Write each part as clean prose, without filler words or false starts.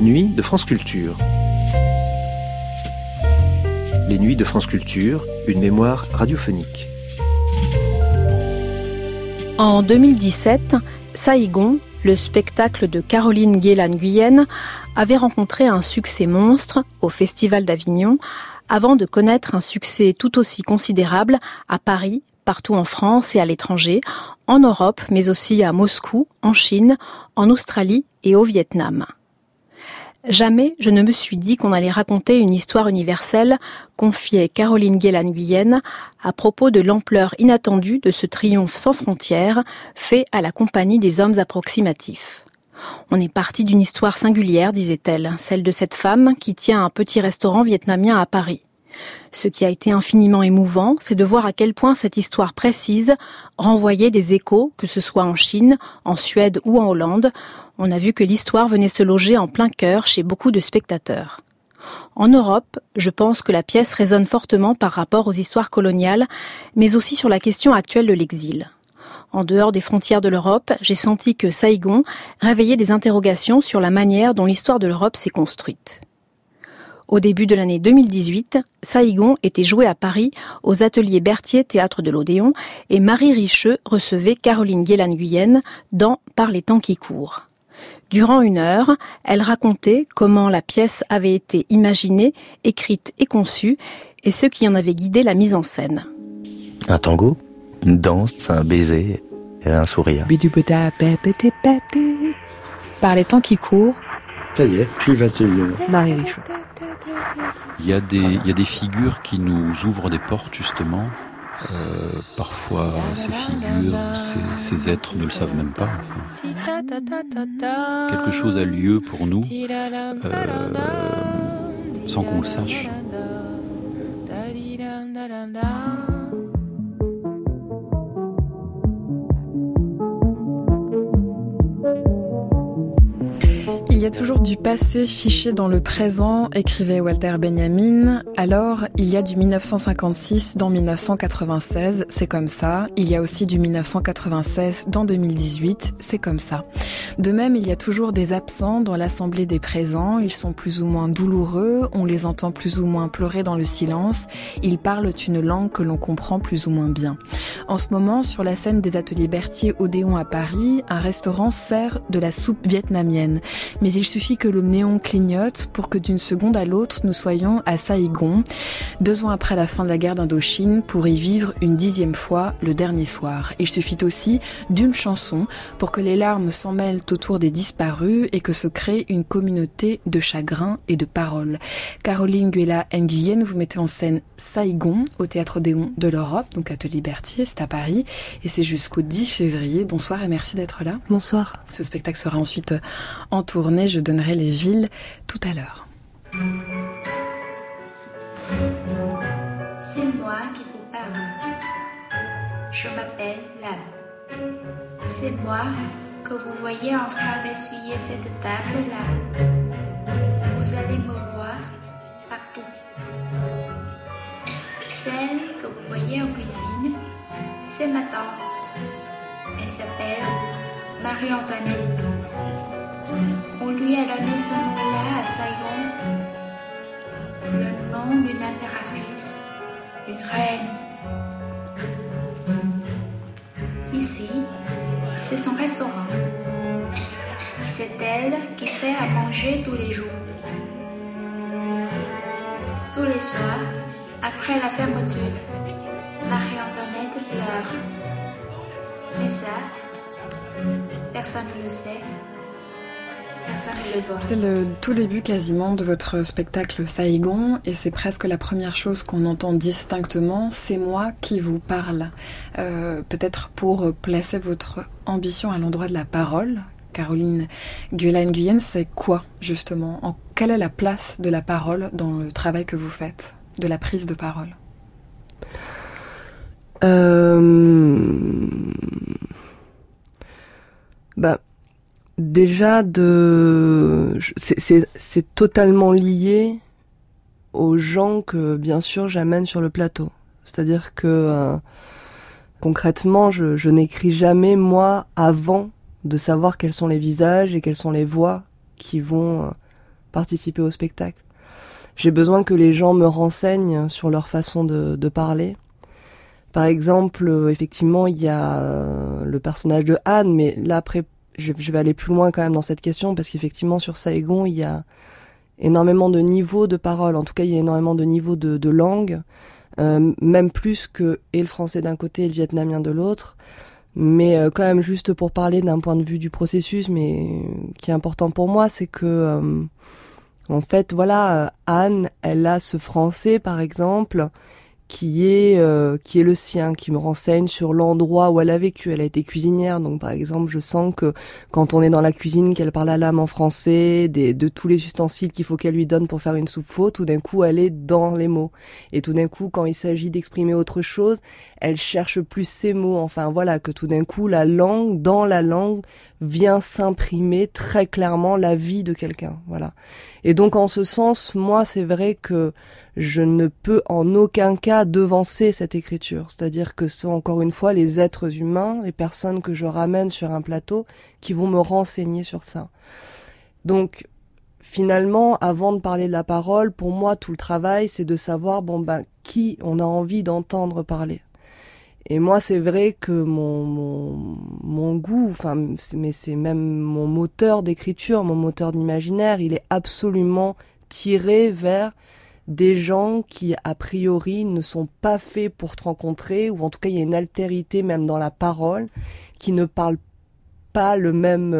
nuits de France Culture. Les nuits de France Culture, une mémoire radiophonique. En 2017, Saïgon, le spectacle de Caroline Guélan-Guyenne, avait rencontré un succès monstre au Festival d'Avignon, avant de connaître un succès tout aussi considérable à Paris, partout en France et à l'étranger, en Europe, mais aussi à Moscou, en Chine, en Australie et au Vietnam. Jamais je ne me suis dit qu'on allait raconter une histoire universelle, confiait Caroline Guélan-Guyenne à propos de l'ampleur inattendue de ce triomphe sans frontières fait à la compagnie des hommes approximatifs. On est parti d'une histoire singulière, disait-elle, celle de cette femme qui tient un petit restaurant vietnamien à Paris. Ce qui a été infiniment émouvant, c'est de voir à quel point cette histoire précise renvoyait des échos, que ce soit en Chine, en Suède ou en Hollande. On a vu que l'histoire venait se loger en plein cœur chez beaucoup de spectateurs. En Europe, je pense que la pièce résonne fortement par rapport aux histoires coloniales, mais aussi sur la question actuelle de l'exil. En dehors des frontières de l'Europe, j'ai senti que Saïgon réveillait des interrogations sur la manière dont l'histoire de l'Europe s'est construite. Au début de l'année 2018, Saïgon était joué à Paris aux ateliers Berthier Théâtre de l'Odéon et Marie Richeux recevait Caroline Guélan-Guyenne dans Par les temps qui courent. Durant 1 heure, elle racontait comment la pièce avait été imaginée, écrite et conçue et ce qui en avait guidé la mise en scène. Un tango, une danse, un baiser et un sourire. Par les temps qui courent. Ça y est, puis 21h. Marie Richeux. Il y a des figures qui nous ouvrent des portes, justement. Parfois, ces figures, ces êtres ne le savent même pas. Enfin. Quelque chose a lieu pour nous sans qu'on le sache. Il y a toujours du passé fiché dans le présent, écrivait Walter Benjamin. Alors, il y a du 1956 dans 1996, c'est comme ça. Il y a aussi du 1996 dans 2018, c'est comme ça. De même, il y a toujours des absents dans l'assemblée des présents. Ils sont plus ou moins douloureux, on les entend plus ou moins pleurer dans le silence. Ils parlent une langue que l'on comprend plus ou moins bien. En ce moment, sur la scène des ateliers Berthier Odéon à Paris, un restaurant sert de la soupe vietnamienne. Mais il suffit que le néon clignote pour que d'une seconde à l'autre, nous soyons à Saïgon, 2 ans après la fin de la guerre d'Indochine, pour y vivre une 10e fois le dernier soir. Il suffit aussi d'une chanson pour que les larmes s'en mêlent autour des disparus et que se crée une communauté de chagrin et de paroles. Caroline Guélan-Guyenne, vous mettez en scène Saïgon au Théâtre Odéon de l'Europe, donc Atelier Berthier, c'est à Paris, et c'est jusqu'au 10 février. Bonsoir et merci d'être là. Bonsoir. Ce spectacle sera ensuite en tournée, je donnerai les villes tout à l'heure. C'est moi qui vous parle. Je m'appelle Lam. C'est moi que vous voyez en train d'essuyer cette table-là. Vous allez me voir partout. Celle que vous voyez en cuisine, c'est ma tante. Elle s'appelle Marie-Antoinette. On lui a donné ce nom-là à Saïgon, le nom d'une impératrice, d'une reine. Ici, c'est son restaurant. C'est elle qui fait à manger tous les jours. Tous les soirs, après la fermeture, Marie-Antoinette pleure. Mais ça, personne ne le sait. C'est le tout début quasiment de votre spectacle Saïgon et c'est presque la première chose qu'on entend distinctement, c'est moi qui vous parle. Peut-être pour placer votre ambition à l'endroit de la parole, Caroline Guélan-Guyenne, c'est quoi justement ? Quelle est la place de la parole dans le travail que vous faites, de la prise de parole ? Déjà, c'est totalement lié aux gens que, bien sûr, j'amène sur le plateau. C'est-à-dire que, concrètement, je n'écris jamais, moi, avant de savoir quels sont les visages et quelles sont les voix qui vont participer au spectacle. J'ai besoin que les gens me renseignent sur leur façon de parler. Par exemple, effectivement, il y a le personnage de Anne, mais là après, je vais aller plus loin quand même dans cette question, parce qu'effectivement, sur Saigon, il y a énormément de niveaux de parole. En tout cas, il y a énormément de niveaux de langue, même plus que et le français d'un côté et le vietnamien de l'autre. Mais quand même, juste pour parler d'un point de vue du processus, mais qui est important pour moi, c'est que en fait, voilà, Anne, elle a ce français, par exemple, qui est le sien, qui me renseigne sur l'endroit où elle a vécu. Elle a été cuisinière, donc par exemple, je sens que quand on est dans la cuisine, qu'elle parle à l'âme en français, de tous les ustensiles qu'il faut qu'elle lui donne pour faire une soupe faux, tout d'un coup, elle est dans les mots. Et tout d'un coup, quand il s'agit d'exprimer autre chose, elle cherche plus ses mots. Enfin voilà, que tout d'un coup, dans la langue, vient s'imprimer très clairement la vie de quelqu'un. Voilà. Et donc, en ce sens, moi, c'est vrai que je ne peux en aucun cas devancer cette écriture. C'est-à-dire que ce sont encore une fois les êtres humains, les personnes que je ramène sur un plateau qui vont me renseigner sur ça. Donc, finalement, avant de parler de la parole, pour moi, tout le travail, c'est de savoir, qui on a envie d'entendre parler. Et moi, c'est vrai que mon goût, mais c'est même mon moteur d'écriture, mon moteur d'imaginaire, il est absolument tiré vers des gens qui, a priori, ne sont pas faits pour te rencontrer, ou en tout cas, il y a une altérité même dans la parole, qui ne parle pas de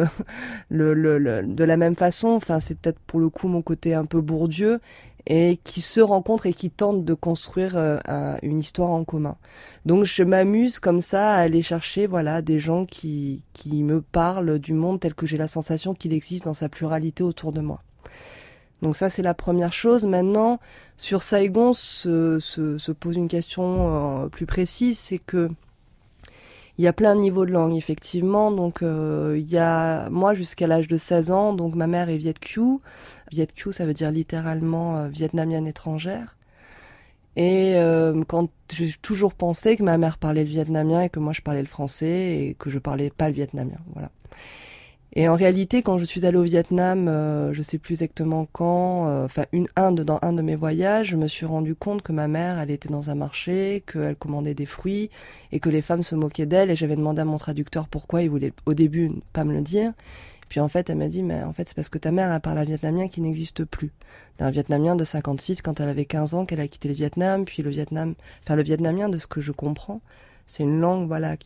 la même façon. Enfin, c'est peut-être pour le coup mon côté un peu Bourdieu, et qui se rencontrent et qui tentent de construire une histoire en commun. Donc je m'amuse comme ça à aller chercher des gens qui me parlent du monde tel que j'ai la sensation qu'il existe dans sa pluralité autour de moi. Donc ça, c'est la première chose. Maintenant, sur Saigon, se pose une question plus précise, c'est que il y a plein de niveaux de langue, effectivement. Donc, il y a moi jusqu'à l'âge de 16 ans. Donc, ma mère est Viet Kieu. Viet Kieu, ça veut dire littéralement vietnamienne étrangère. Et quand j'ai toujours pensé que ma mère parlait le vietnamien et que moi je parlais le français et que je parlais pas le vietnamien. Voilà. Et en réalité, quand je suis allée au Vietnam, je sais plus exactement quand, dans un de mes voyages, je me suis rendu compte que ma mère, elle était dans un marché, qu'elle commandait des fruits et que les femmes se moquaient d'elle. Et j'avais demandé à mon traducteur pourquoi, il voulait au début pas me le dire. Puis en fait, elle m'a dit, mais en fait, c'est parce que ta mère, elle parle un vietnamien qui n'existe plus. Un vietnamien de 56, quand elle avait 15 ans, qu'elle a quitté le Vietnam. Puis le vietnamien, de ce que je comprends, c'est une langue,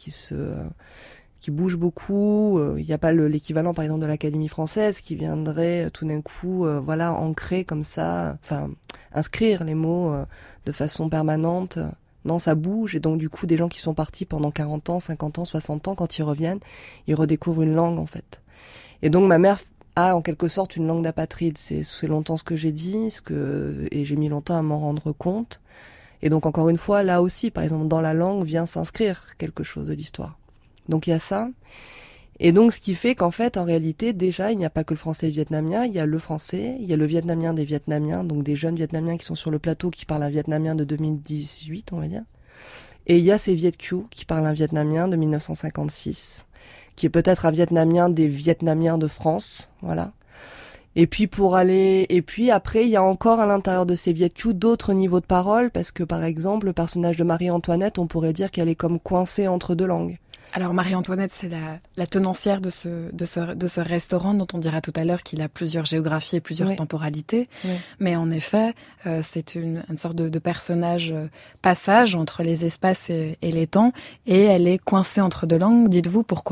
qui bouge beaucoup. Il n'y a pas l'équivalent, par exemple, de l'Académie française qui viendrait tout d'un coup, ancrer comme ça, inscrire les mots de façon permanente. Non, ça bouge. Et donc, du coup, des gens qui sont partis pendant 40 ans, 50 ans, 60 ans, quand ils reviennent, ils redécouvrent une langue, en fait. Et donc, ma mère a, en quelque sorte, une langue d'apatride. C'est longtemps ce que j'ai dit, et j'ai mis longtemps à m'en rendre compte. Et donc, encore une fois, là aussi, par exemple, dans la langue vient s'inscrire quelque chose de l'histoire. Donc il y a ça. Et donc ce qui fait qu'en fait, en réalité, déjà, il n'y a pas que le français et le vietnamien, il y a le français, il y a le vietnamien des Vietnamiens, donc des jeunes Vietnamiens qui sont sur le plateau qui parlent un vietnamien de 2018, on va dire. Et il y a ces Viet Kieu qui parlent un vietnamien de 1956, qui est peut-être un vietnamien des Vietnamiens de France, voilà. Et puis après, il y a encore à l'intérieur de ces Viet Kieu d'autres niveaux de parole, parce que par exemple, le personnage de Marie-Antoinette, on pourrait dire qu'elle est comme coincée entre deux langues. Alors Marie-Antoinette, c'est la tenancière de ce restaurant dont on dira tout à l'heure qu'il a plusieurs géographies et plusieurs temporalités. Oui. Mais en effet, c'est une sorte de personnage passage entre les espaces et les temps, et elle est coincée entre deux langues. Dites-vous pourquoi ?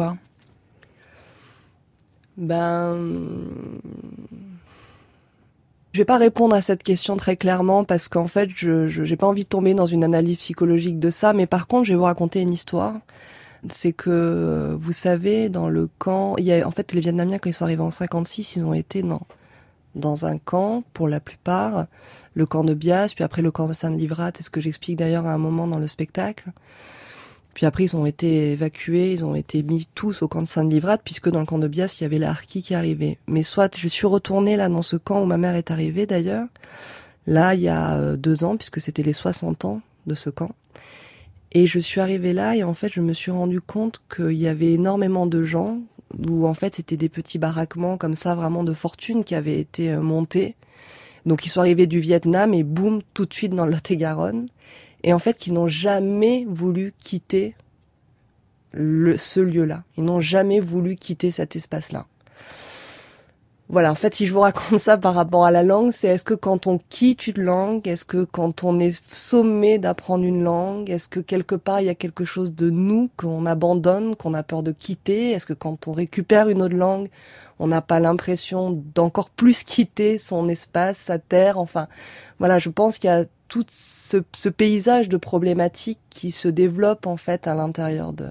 Je vais pas répondre à cette question très clairement parce qu'en fait, j'ai pas envie de tomber dans une analyse psychologique de ça, mais par contre, je vais vous raconter une histoire. C'est que, vous savez, dans le camp, en fait, les Vietnamiens, quand ils sont arrivés en 56, ils ont été dans un camp, pour la plupart, le camp de Bias, puis après le camp de Sainte-Livrade, c'est ce que j'explique d'ailleurs à un moment dans le spectacle. Puis après, ils ont été évacués, ils ont été mis tous au camp de Sainte-Livrade, puisque dans le camp de Bias, il y avait la harki qui arrivait. Mais soit, je suis retournée là dans ce camp où ma mère est arrivée d'ailleurs, là, il y a 2 ans, puisque c'était les 60 ans de ce camp. Et je suis arrivée là et en fait, je me suis rendu compte qu'il y avait énormément de gens, où en fait c'était des petits baraquements comme ça, vraiment de fortune qui avaient été montés. Donc ils sont arrivés du Vietnam et boum, tout de suite dans le Lot-et-Garonne. Et en fait, qui n'ont jamais voulu quitter ce lieu-là. Ils n'ont jamais voulu quitter cet espace-là. Voilà, en fait, si je vous raconte ça par rapport à la langue, c'est est-ce que quand on quitte une langue, est-ce que quand on est sommé d'apprendre une langue, est-ce que quelque part il y a quelque chose de nous qu'on abandonne, qu'on a peur de quitter? Est-ce que quand on récupère une autre langue, on n'a pas l'impression d'encore plus quitter son espace, sa terre? Enfin, voilà, je pense qu'il y a tout ce paysage de problématiques qui se développe en fait à l'intérieur de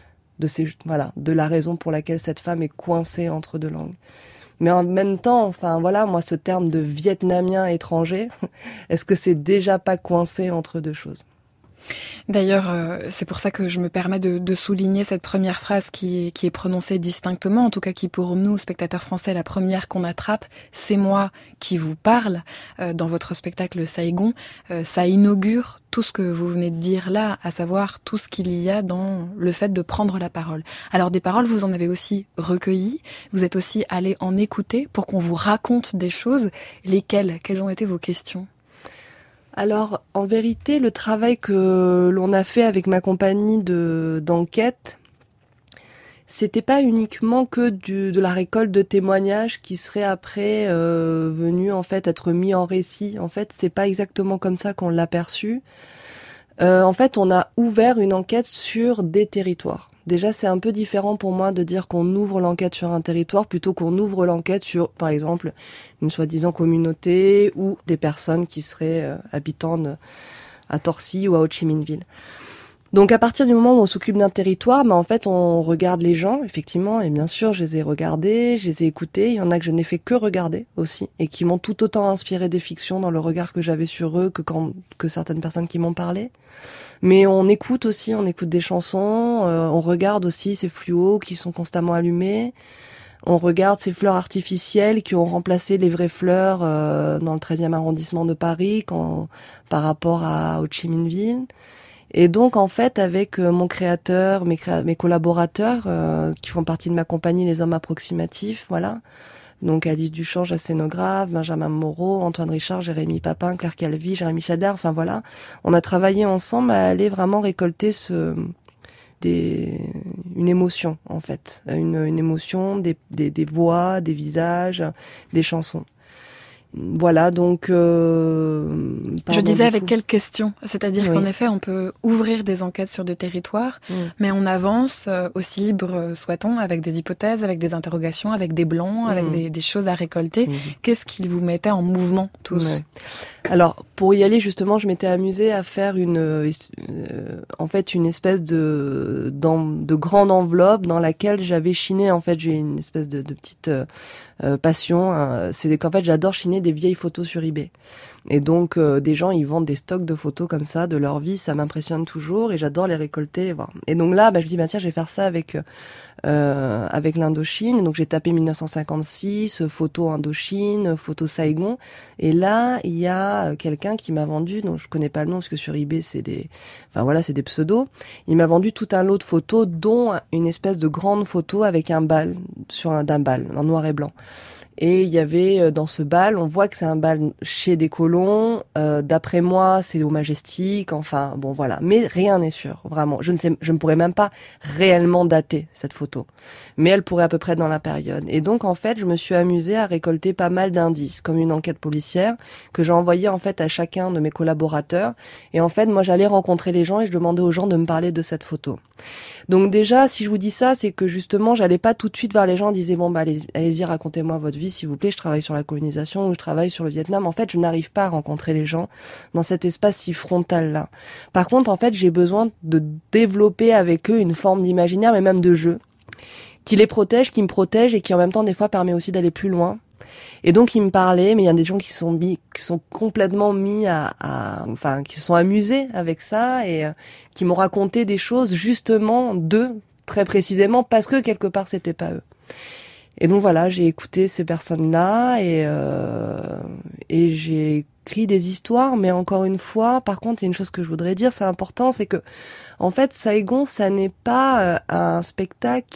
la raison pour laquelle cette femme est coincée entre deux langues. Mais en même temps, enfin voilà, moi ce terme de vietnamien étranger, est-ce que c'est déjà pas coincé entre deux choses? D'ailleurs, c'est pour ça que je me permets de souligner cette première phrase qui est prononcée distinctement, en tout cas qui pour nous, spectateurs français, est la première qu'on attrape. C'est moi qui vous parle. Dans votre spectacle Saigon, ça inaugure tout ce que vous venez de dire là, à savoir tout ce qu'il y a dans le fait de prendre la parole. Alors des paroles, vous en avez aussi recueilli, vous êtes aussi allé en écouter pour qu'on vous raconte des choses. Lesquelles? Quelles ont été vos questions? Alors, en vérité, le travail que l'on a fait avec ma compagnie d'enquête, c'était pas uniquement que de la récolte de témoignages qui seraient après venus en fait être mis en récit. En fait, c'est pas exactement comme ça qu'on l'a perçu. En fait, on a ouvert une enquête sur des territoires. Déjà, c'est un peu différent pour moi de dire qu'on ouvre l'enquête sur un territoire plutôt qu'on ouvre l'enquête sur, par exemple, une soi-disant communauté ou des personnes qui seraient habitantes à Torcy ou à Ho Chi Minh Ville. Donc, à partir du moment où on s'occupe d'un territoire, en fait, on regarde les gens, effectivement, et bien sûr, je les ai regardés, je les ai écoutés. Il y en a que je n'ai fait que regarder aussi, et qui m'ont tout autant inspiré des fictions dans le regard que j'avais sur eux que certaines personnes qui m'ont parlé. Mais on écoute aussi, on écoute des chansons, on regarde aussi ces fluos qui sont constamment allumés, on regarde ces fleurs artificielles qui ont remplacé les vraies fleurs dans le 13e arrondissement de Paris par rapport à Ho Chi Minh Ville. Et donc en fait avec mon créateur, mes collaborateurs qui font partie de ma compagnie Les Hommes Approximatifs, voilà. Donc Alice Duchange, la scénographe, Benjamin Moreau, Antoine Richard, Jérémy Papin, Claire Calvi, Jérémy Chadler, enfin voilà. On a travaillé ensemble à aller vraiment récolter une émotion en fait, une émotion, des voix, des visages, des chansons. Voilà, donc... je disais avec quelles questions? C'est-à-dire oui. Qu'en effet, on peut ouvrir des enquêtes sur des territoires, mais on avance, aussi libre soit-on, avec des hypothèses, avec des interrogations, avec des blancs, avec des choses à récolter. Qu'est-ce qui vous mettait en mouvement, tous? Ouais. Alors, pour y aller, justement, je m'étais amusée à faire une espèce de grande enveloppe dans laquelle j'avais chiné, en fait, j'ai une espèce de petite passion. C'est qu'en fait, j'adore chiner des vieilles photos sur eBay. Et donc, des gens, ils vendent des stocks de photos comme ça, de leur vie, ça m'impressionne toujours, et j'adore les récolter. Voilà. Et donc là, je me dis, tiens, je vais faire ça avec l'Indochine. Donc j'ai tapé 1956, photo Indochine, photo Saigon. Et là, il y a quelqu'un qui m'a vendu, donc je connais pas le nom parce que sur eBay c'est des pseudos. Il m'a vendu tout un lot de photos, dont une espèce de grande photo avec un bal d'un bal en noir et blanc. Et il y avait dans ce bal, on voit que c'est un bal chez des colons. D'après moi, c'est au Majestic. Enfin, bon, voilà. Mais rien n'est sûr, vraiment. Je ne pourrais même pas réellement dater cette photo. Mais elle pourrait à peu près être dans la période. Et donc, en fait, je me suis amusée à récolter pas mal d'indices, comme une enquête policière que j'ai envoyée en fait à chacun de mes collaborateurs. Et en fait, moi, j'allais rencontrer les gens et je demandais aux gens de me parler de cette photo. Donc déjà, si je vous dis ça, c'est que justement, j'allais pas tout de suite vers les gens, disais allez-y, racontez-moi votre vie, s'il vous plaît, je travaille sur la colonisation ou je travaille sur le Vietnam. En fait, je n'arrive pas à rencontrer les gens dans cet espace si frontal-là. Par contre, en fait, j'ai besoin de développer avec eux une forme d'imaginaire, mais même de jeu, qui les protège, qui me protège et qui en même temps, des fois, permet aussi d'aller plus loin. Et donc, ils me parlaient, mais il y a des gens qui sont complètement mis qui se sont amusés avec ça et qui m'ont raconté des choses justement d'eux, très précisément, parce que quelque part, c'était pas eux. Et donc voilà, j'ai écouté ces personnes-là et j'ai j'écris des histoires, mais encore une fois, par contre, il y a une chose que je voudrais dire, c'est important, c'est que, en fait, Saigon, ça n'est pas un spectacle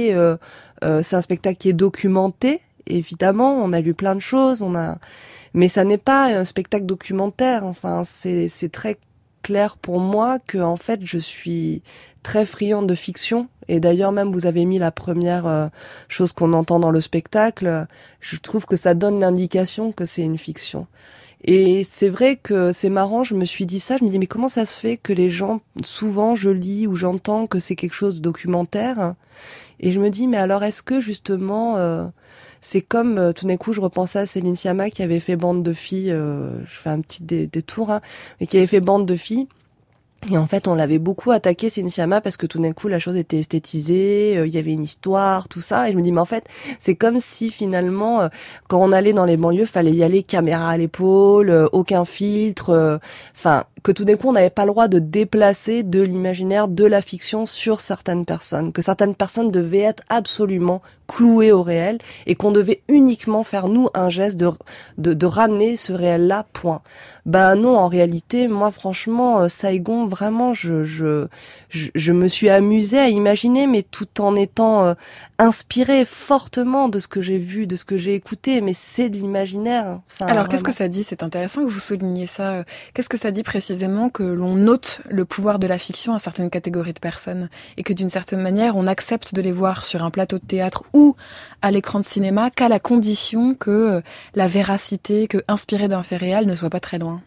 c'est un spectacle qui est documenté. Évidemment, on a lu plein de choses, mais ça n'est pas un spectacle documentaire. Enfin, c'est très clair pour moi que, en fait, je suis très friande de fiction. Et d'ailleurs, même, vous avez mis la première chose qu'on entend dans le spectacle. Je trouve que ça donne l'indication que c'est une fiction. Et c'est vrai que c'est marrant, je me suis dit ça, je me dis mais comment ça se fait que les gens, souvent je lis ou j'entends que c'est quelque chose de documentaire, et je me dis mais alors est-ce que justement c'est comme tout d'un coup je repensais à Céline Sciamma qui avait fait Bande de filles, je fais un petit détour, hein, mais qui avait fait Bande de filles. Et en fait, on l'avait beaucoup attaqué, Céline Sciamma, parce que tout d'un coup, la chose était esthétisée, il y avait une histoire, tout ça. Et je me dis, mais en fait, c'est comme si finalement, quand on allait dans les banlieues, fallait y aller caméra à l'épaule, aucun filtre, enfin, que tout d'un coup, on n'avait pas le droit de déplacer de l'imaginaire, de la fiction sur certaines personnes, que certaines personnes devaient être absolument clouées au réel et qu'on devait uniquement faire, nous, un geste de ramener ce réel-là, point. Ben non, en réalité, moi, franchement, Saigon, vraiment, je me suis amusée à imaginer, mais tout en étant inspirée fortement de ce que j'ai vu, de ce que j'ai écouté, mais c'est de l'imaginaire. Enfin, alors, vraiment. Qu'est-ce que ça dit? C'est intéressant que vous souligniez ça. Qu'est-ce que ça dit précisément que l'on ôte le pouvoir de la fiction à certaines catégories de personnes et que d'une certaine manière, on accepte de les voir sur un plateau de théâtre ou à l'écran de cinéma qu'à la condition que la véracité, que inspiré d'un fait réel ne soit pas très loin?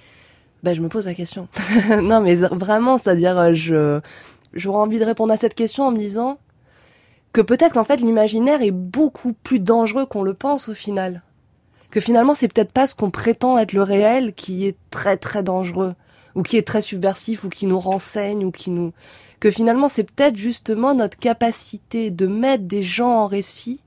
Je me pose la question. Non, mais vraiment, c'est-à-dire, j'aurais envie de répondre à cette question en me disant que peut-être qu'en fait, l'imaginaire est beaucoup plus dangereux qu'on le pense au final. Que finalement, c'est peut-être pas ce qu'on prétend être le réel qui est très très dangereux, ou qui est très subversif, ou qui nous renseigne, ou que finalement, c'est peut-être justement notre capacité de mettre des gens en récit,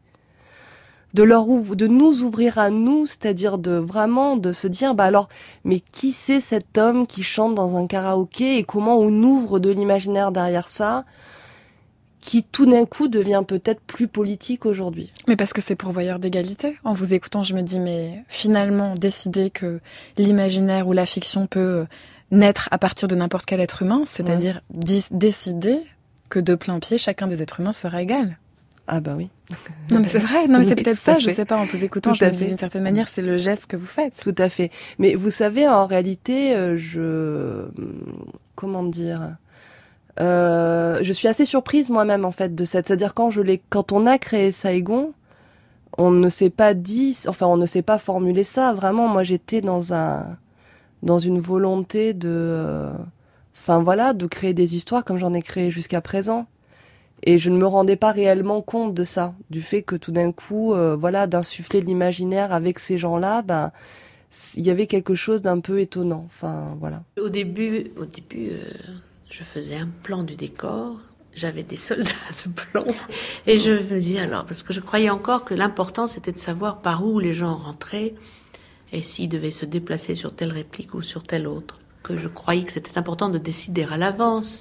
de nous ouvrir à nous, c'est-à-dire de se dire, alors, mais qui c'est cet homme qui chante dans un karaoké et comment on ouvre de l'imaginaire derrière ça, qui tout d'un coup devient peut-être plus politique aujourd'hui. Mais parce que c'est pourvoyeur d'égalité. En vous écoutant, je me dis, mais finalement, décider que l'imaginaire ou la fiction peut naître à partir de n'importe quel être humain, c'est-à-dire décider que de plein pied, chacun des êtres humains sera égal. Ah bah oui. Non mais c'est vrai, non mais c'est Oui, peut-être ça, je sais pas, en vous écoutant, je me dis d'une certaine manière, c'est le geste que vous faites. Tout à fait. Mais vous savez, en réalité, comment dire, je suis assez surprise moi-même en fait de c'est-à-dire quand on a créé Saigon, on ne s'est pas formulé ça. Vraiment, moi j'étais dans une volonté de créer des histoires comme j'en ai créé jusqu'à présent. Et je ne me rendais pas réellement compte de ça, du fait que tout d'un coup, d'insuffler de l'imaginaire avec ces gens-là, il y avait quelque chose d'un peu étonnant. Enfin, voilà. Au début, je faisais un plan du décor. J'avais des soldats de plomb. Et je me disais alors, parce que je croyais encore que l'important c'était de savoir par où les gens rentraient et s'ils devaient se déplacer sur telle réplique ou sur telle autre. Que je croyais que c'était important de décider à l'avance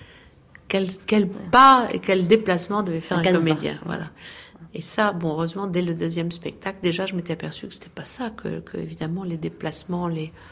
quel pas et quel déplacement devait faire un comédien. Voilà. Et ça, heureusement, dès le deuxième spectacle, déjà, je m'étais aperçue que c'était pas ça, que évidemment, les déplacements,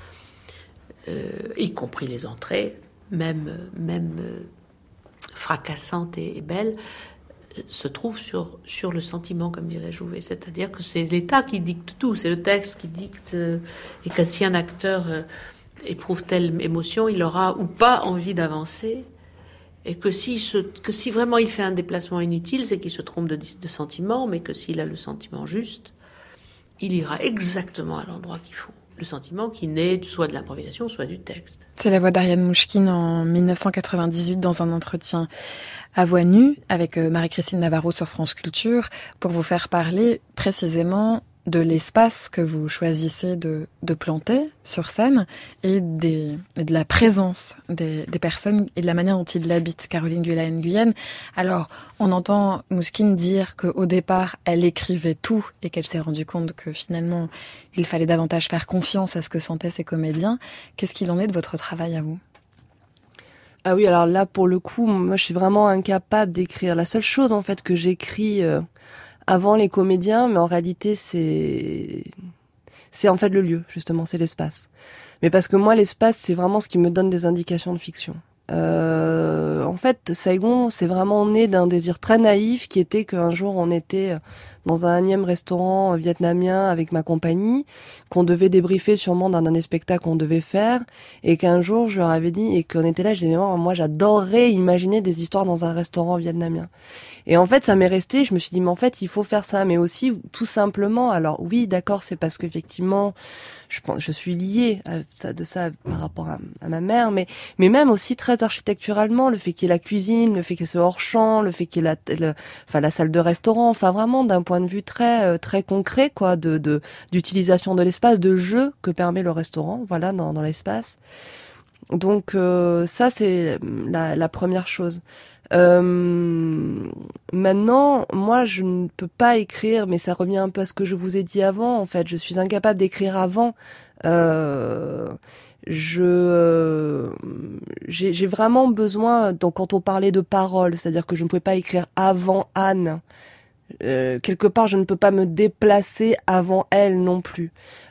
y compris les entrées, même fracassantes et belles, se trouvent sur le sentiment, comme dirait Jouvet. C'est-à-dire que c'est l'État qui dicte tout, c'est le texte qui dicte, et que si un acteur éprouve telle émotion, il aura ou pas envie d'avancer. Et que si vraiment il fait un déplacement inutile, c'est qu'il se trompe de sentiment, mais que s'il a le sentiment juste, il ira exactement à l'endroit qu'il faut. Le sentiment qui naît soit de l'improvisation, soit du texte. C'est la voix d'Ariane Mouchkine en 1998 dans un entretien à voix nue avec Marie-Christine Navarro sur France Culture pour vous faire parler précisément de l'espace que vous choisissez de planter sur scène et de la présence des personnes et de la manière dont ils l'habitent. Caroline Guélaine-Guyenne. Alors, on entend Mouchkine dire qu'au départ, elle écrivait tout et qu'elle s'est rendue compte que finalement, il fallait davantage faire confiance à ce que sentaient ces comédiens. Qu'est-ce qu'il en est de votre travail à vous ? Ah oui, alors là, pour le coup, moi, je suis vraiment incapable d'écrire. La seule chose, en fait, que j'écris avant les comédiens, mais en réalité, c'est c'est en fait le lieu, justement, c'est l'espace. Mais parce que moi, l'espace, c'est vraiment ce qui me donne des indications de fiction. En fait, Saigon, c'est vraiment né d'un désir très naïf qui était qu'un jour on était dans un énième restaurant vietnamien avec ma compagnie, qu'on devait débriefer sûrement d'un dernier spectacle qu'on devait faire, et qu'un jour je leur avais dit, et qu'on était là, je disais, moi j'adorerais imaginer des histoires dans un restaurant vietnamien. Et en fait, ça m'est resté, je me suis dit, mais en fait, il faut faire ça, mais aussi, tout simplement, alors oui, d'accord, c'est parce qu'effectivement, je suis liée à ça par rapport à ma mère, mais même aussi très architecturalement, le fait qu'il y ait la cuisine, le fait que c'est hors champ, le fait qu'il y ait la salle de restaurant, enfin vraiment d'un point de vue très très concret, quoi, d'utilisation de l'espace, de jeu que permet le restaurant, voilà, dans l'espace. Donc ça c'est la première chose. Maintenant, moi, je ne peux pas écrire, mais ça revient un peu à ce que je vous ai dit avant. En fait, je suis incapable d'écrire avant. J'ai vraiment besoin. Donc, quand on parlait de paroles, c'est-à-dire que je ne pouvais pas écrire avant Anne. Quelque part, je ne peux pas me déplacer avant elle non plus.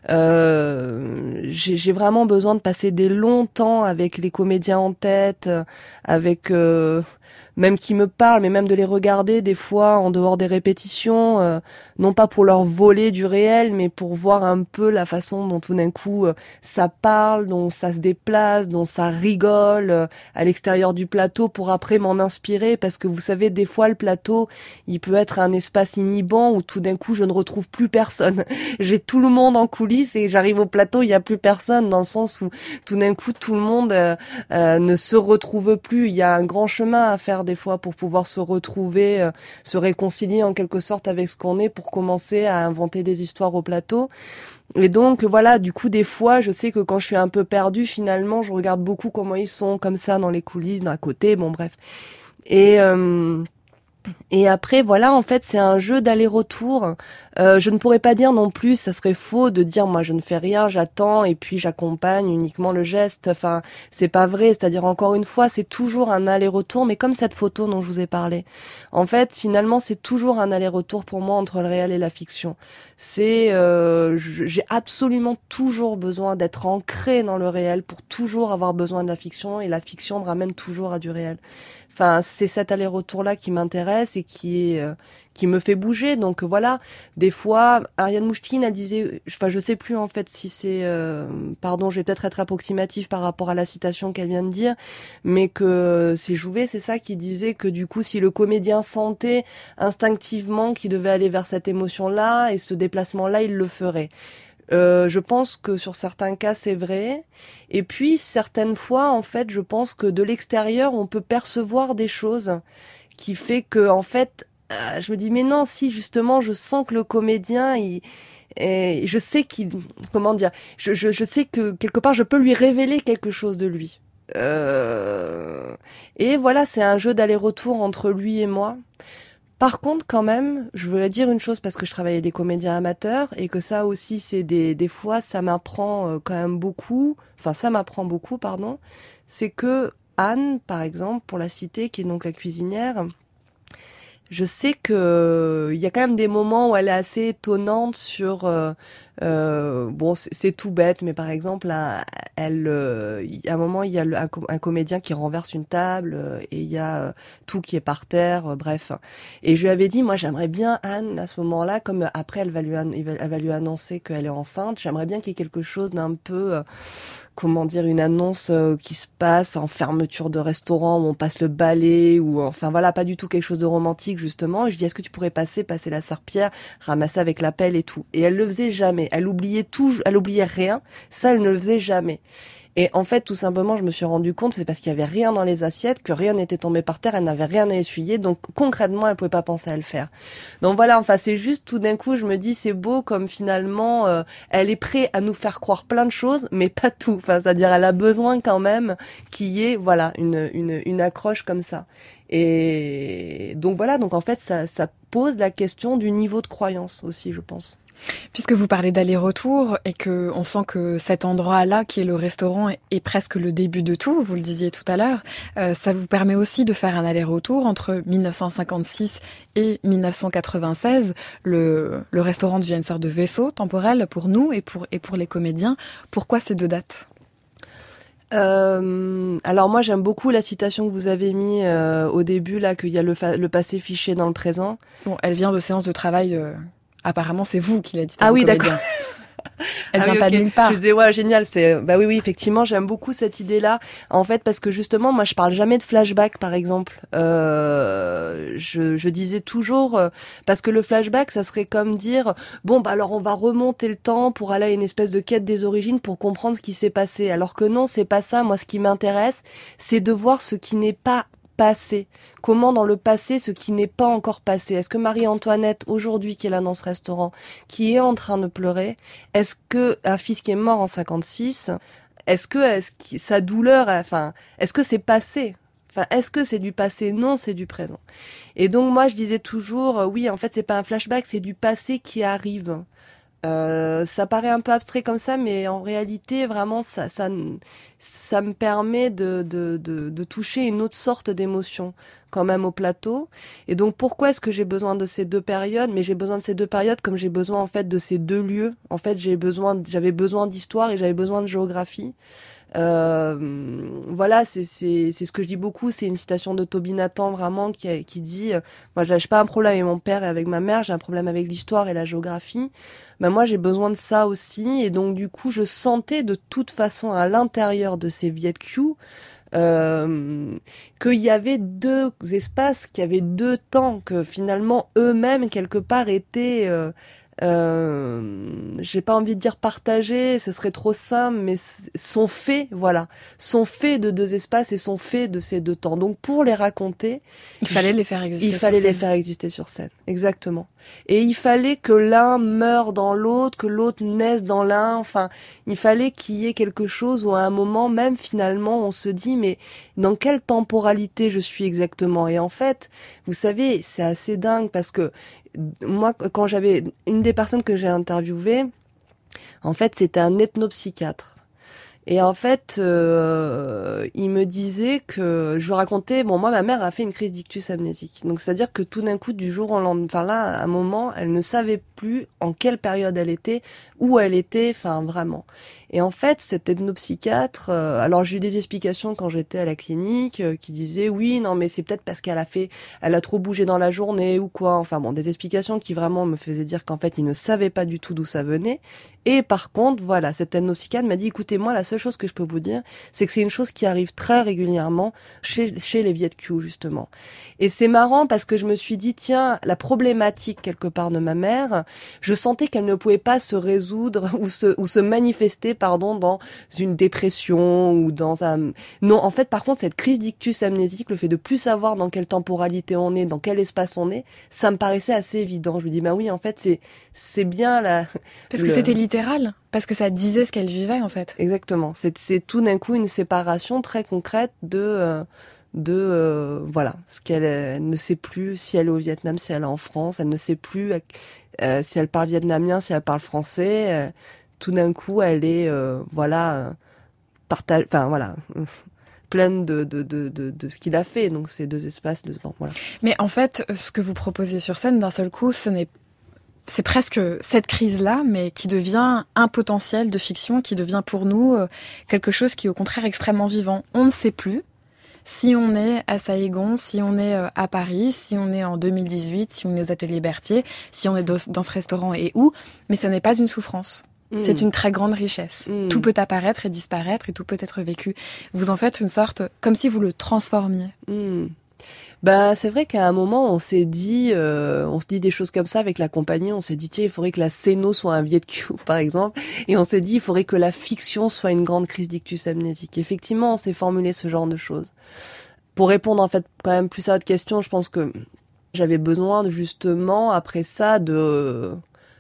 J'ai vraiment besoin de passer des longs temps avec les comédiens en tête, avec même qui me parlent, mais même de les regarder des fois en dehors des répétitions, non pas pour leur voler du réel, mais pour voir un peu la façon dont tout d'un coup ça parle, dont ça se déplace, dont ça rigole à l'extérieur du plateau, pour après m'en inspirer, parce que vous savez, des fois le plateau, il peut être un espace inhibant où tout d'un coup je ne retrouve plus personne. J'ai tout le monde en coulisses et j'arrive au plateau, il n'y a plus personne, dans le sens où tout d'un coup tout le monde ne se retrouve plus. Il y a un grand chemin à faire des fois pour pouvoir se retrouver, se réconcilier en quelque sorte avec ce qu'on est, pour commencer à inventer des histoires au plateau. Et donc voilà, du coup des fois je sais que quand je suis un peu perdue, finalement je regarde beaucoup comment ils sont comme ça dans les coulisses, d'un côté, bon bref. Et après, voilà, en fait, c'est un jeu d'aller-retour. Je ne pourrais pas dire non plus, ça serait faux de dire, moi, je ne fais rien, j'attends, et puis j'accompagne uniquement le geste. Enfin, c'est pas vrai. C'est-à-dire, encore une fois, c'est toujours un aller-retour, mais comme cette photo dont je vous ai parlé. En fait, finalement, c'est toujours un aller-retour pour moi entre le réel et la fiction. J'ai absolument toujours besoin d'être ancré dans le réel pour toujours avoir besoin de la fiction, et la fiction me ramène toujours à du réel. Enfin, c'est cet aller-retour-là qui m'intéresse et qui me fait bouger. Donc voilà, des fois, Ariane Mouchkine, elle disait, enfin, je sais plus en fait si c'est, pardon, je vais peut-être être approximatif par rapport à la citation qu'elle vient de dire, mais que c'est Jouvet, c'est ça, qui disait que du coup, si le comédien sentait instinctivement qu'il devait aller vers cette émotion-là et ce déplacement-là, il le ferait. Je pense que sur certains cas c'est vrai, et puis certaines fois en fait je pense que de l'extérieur on peut percevoir des choses qui fait que en fait je me dis mais non, si justement je sens que le comédien je sais qu'il, comment dire, je sais que quelque part je peux lui révéler quelque chose de lui, et voilà, c'est un jeu d'aller-retour entre lui et moi. Par contre, quand même, je voulais dire une chose, parce que je travaillais des comédiens amateurs, et que ça aussi, c'est des fois, ça m'apprend quand même beaucoup, pardon, c'est que Anne, par exemple, pour la citer, qui est donc la cuisinière, je sais que il y a quand même des moments où elle est assez étonnante sur bon, c'est tout bête, mais par exemple, à un moment, il y a un comédien qui renverse une table, et il y a tout qui est par terre, bref. Et je lui avais dit, moi, j'aimerais bien Anne, à ce moment-là, comme après, elle va lui annoncer qu'elle est enceinte, j'aimerais bien qu'il y ait quelque chose d'un peu, comment dire, une annonce qui se passe en fermeture de restaurant, où on passe le balai, ou enfin voilà, pas du tout quelque chose de romantique, justement. Et je dis, est-ce que tu pourrais passer la serpillière, ramasser avec la pelle et tout. Et elle le faisait jamais. Elle oubliait tout, elle oubliait rien. Ça, elle ne le faisait jamais. Et en fait, tout simplement, je me suis rendu compte, c'est parce qu'il y avait rien dans les assiettes, que rien n'était tombé par terre, elle n'avait rien à essuyer, donc concrètement, elle pouvait pas penser à le faire. Donc voilà, enfin, c'est juste, tout d'un coup, je me dis, c'est beau comme finalement, elle est prête à nous faire croire plein de choses, mais pas tout. Enfin, c'est-à-dire, elle a besoin quand même qu'il y ait, voilà, une accroche comme ça. Et donc voilà, donc en fait, ça pose la question du niveau de croyance aussi, je pense. Puisque vous parlez d'aller-retour et que on sent que cet endroit-là, qui est le restaurant, est presque le début de tout, vous le disiez tout à l'heure, ça vous permet aussi de faire un aller-retour entre 1956 et 1996. Le restaurant devient une sorte de vaisseau temporel pour nous et pour les comédiens. Pourquoi ces deux dates ? Alors moi j'aime beaucoup la citation que vous avez mis au début là, qu'il y a le passé fiché dans le présent. Bon, elle vient de séances de travail. Apparemment, c'est vous qui l'avez dit. Ah oui, d'accord. Elle vient pas de nulle part. Je disais, ouais, génial, oui, effectivement, j'aime beaucoup cette idée-là. En fait, parce que justement, moi, je parle jamais de flashback, par exemple. Je disais toujours, parce que le flashback, ça serait comme dire, bon, bah, alors on va remonter le temps pour aller à une espèce de quête des origines pour comprendre ce qui s'est passé. Alors que non, c'est pas ça. Moi, ce qui m'intéresse, c'est de voir ce qui n'est pas passé. Comment dans le passé, ce qui n'est pas encore passé. Est-ce que Marie-Antoinette, aujourd'hui, qui est là dans ce restaurant, qui est en train de pleurer, est-ce que un fils qui est mort en 56, est-ce que sa douleur, enfin, est-ce que c'est passé? Enfin, est-ce que c'est du passé? Non, c'est du présent. Et donc, moi, je disais toujours, oui, en fait, c'est pas un flashback, c'est du passé qui arrive. Ça paraît un peu abstrait comme ça, mais en réalité, vraiment, ça me permet de toucher une autre sorte d'émotion quand même au plateau. Et donc, pourquoi est-ce que j'ai besoin de ces deux périodes? Mais j'ai besoin de ces deux périodes comme j'ai besoin en fait de ces deux lieux. En fait, j'avais besoin d'histoire et j'avais besoin de géographie. Voilà, c'est ce que je dis beaucoup. C'est une citation de Toby Nathan vraiment qui dit moi j'ai pas un problème avec mon père et avec ma mère, j'ai un problème avec l'histoire et la géographie. Ben moi j'ai besoin de ça aussi, et donc du coup je sentais de toute façon à l'intérieur de ces Viet Kieu qu'il y avait deux espaces, qu'il y avait deux temps, que finalement eux-mêmes quelque part étaient j'ai pas envie de dire partagés, ce serait trop simple, mais sont faits, voilà, sont faits de deux espaces et sont faits de ces deux temps. Donc pour les raconter, il fallait les faire exister. Il fallait les faire exister sur scène, exactement. Et il fallait que l'un meure dans l'autre, que l'autre naisse dans l'un. Enfin, il fallait qu'il y ait quelque chose où à un moment même finalement on se dit mais dans quelle temporalité je suis exactement? Et en fait, vous savez, c'est assez dingue parce que moi, quand j'avais une des personnes que j'ai interviewées, en fait, c'était un ethnopsychiatre. Et en fait, il me disait que je lui racontais, bon, moi, ma mère a fait une crise d'ictus amnésique. Donc, c'est-à-dire que tout d'un coup, du jour au lendemain, enfin là, à un moment, elle ne savait plus en quelle période elle était, où elle était, enfin, vraiment. Et en fait, cet ethnopsychiatre, alors j'ai eu des explications quand j'étais à la clinique, qui disaient oui, non, mais c'est peut-être parce elle a trop bougé dans la journée ou quoi. Enfin bon, des explications qui vraiment me faisaient dire qu'en fait, il ne savait pas du tout d'où ça venait. Et par contre, voilà, cet ethnopsychiatre m'a dit, écoutez, moi, la seule chose que je peux vous dire, c'est que c'est une chose qui arrive très régulièrement chez les Viet Kieu, justement. Et c'est marrant parce que je me suis dit, tiens, la problématique quelque part de ma mère, je sentais qu'elle ne pouvait pas se résoudre ou se manifester, dans une dépression ou dans un... Non, en fait, par contre, cette crise d'ictus amnésique, le fait de plus savoir dans quelle temporalité on est, dans quel espace on est, ça me paraissait assez évident. Je me dis, bah oui, en fait, c'est bien la... Parce que c'était littéral, parce que ça disait ce qu'elle vivait, en fait. Exactement. C'est tout d'un coup une séparation très concrète de voilà, ce qu'elle ne sait plus si elle est au Vietnam, si elle est en France, elle ne sait plus si elle parle vietnamien, si elle parle français. Tout d'un coup, elle est pleine de ce qu'il a fait. Donc ces deux espaces, voilà. Mais en fait, ce que vous proposez sur scène, d'un seul coup, c'est presque cette crise-là, mais qui devient un potentiel de fiction, qui devient pour nous quelque chose qui est au contraire extrêmement vivant. On ne sait plus si on est à Saigon, si on est à Paris, si on est en 2018, si on est aux Ateliers Berthier, si on est dans ce restaurant et où, mais ça n'est pas une souffrance. C'est une très grande richesse. Tout peut apparaître et disparaître et tout peut être vécu. Vous en faites une sorte, comme si vous le transformiez. Bah, c'est vrai qu'à un moment, on se dit des choses comme ça avec la compagnie. On s'est dit, tiens, il faudrait que la scéno soit un Viet Kieu, par exemple. Et on s'est dit, il faudrait que la fiction soit une grande crise d'ictus amnésique. Effectivement, on s'est formulé ce genre de choses. Pour répondre, en fait, quand même plus à votre question, je pense que j'avais besoin, justement, après ça, de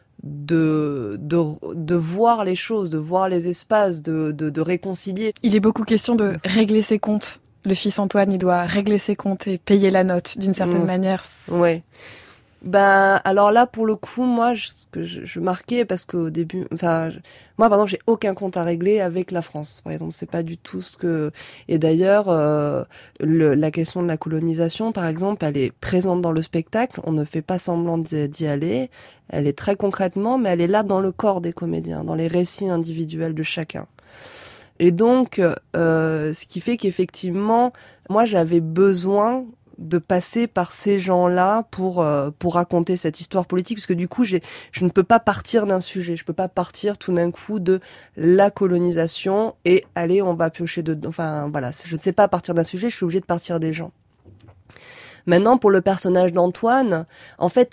voir les choses, de voir les espaces, de réconcilier. Il est beaucoup question de régler ses comptes. Le fils Antoine, il doit régler ses comptes et payer la note d'une certaine manière. Ouais. Alors là, pour le coup, moi, ce que je marquais, parce qu'au début, moi, par exemple, j'ai aucun compte à régler avec la France. Par exemple, c'est pas du tout ce que. Et d'ailleurs, la question de la colonisation, par exemple, elle est présente dans le spectacle. On ne fait pas semblant d'y aller. Elle est très concrètement, mais elle est là dans le corps des comédiens, dans les récits individuels de chacun. Et donc, ce qui fait qu'effectivement, moi, j'avais besoin de passer par ces gens-là pour raconter cette histoire politique, parce que du coup je ne peux pas partir d'un sujet, je peux pas partir tout d'un coup de la colonisation et allez on va piocher dedans, enfin voilà, je ne sais pas partir d'un sujet, je suis obligée de partir des gens. Maintenant pour le personnage d'Antoine, en fait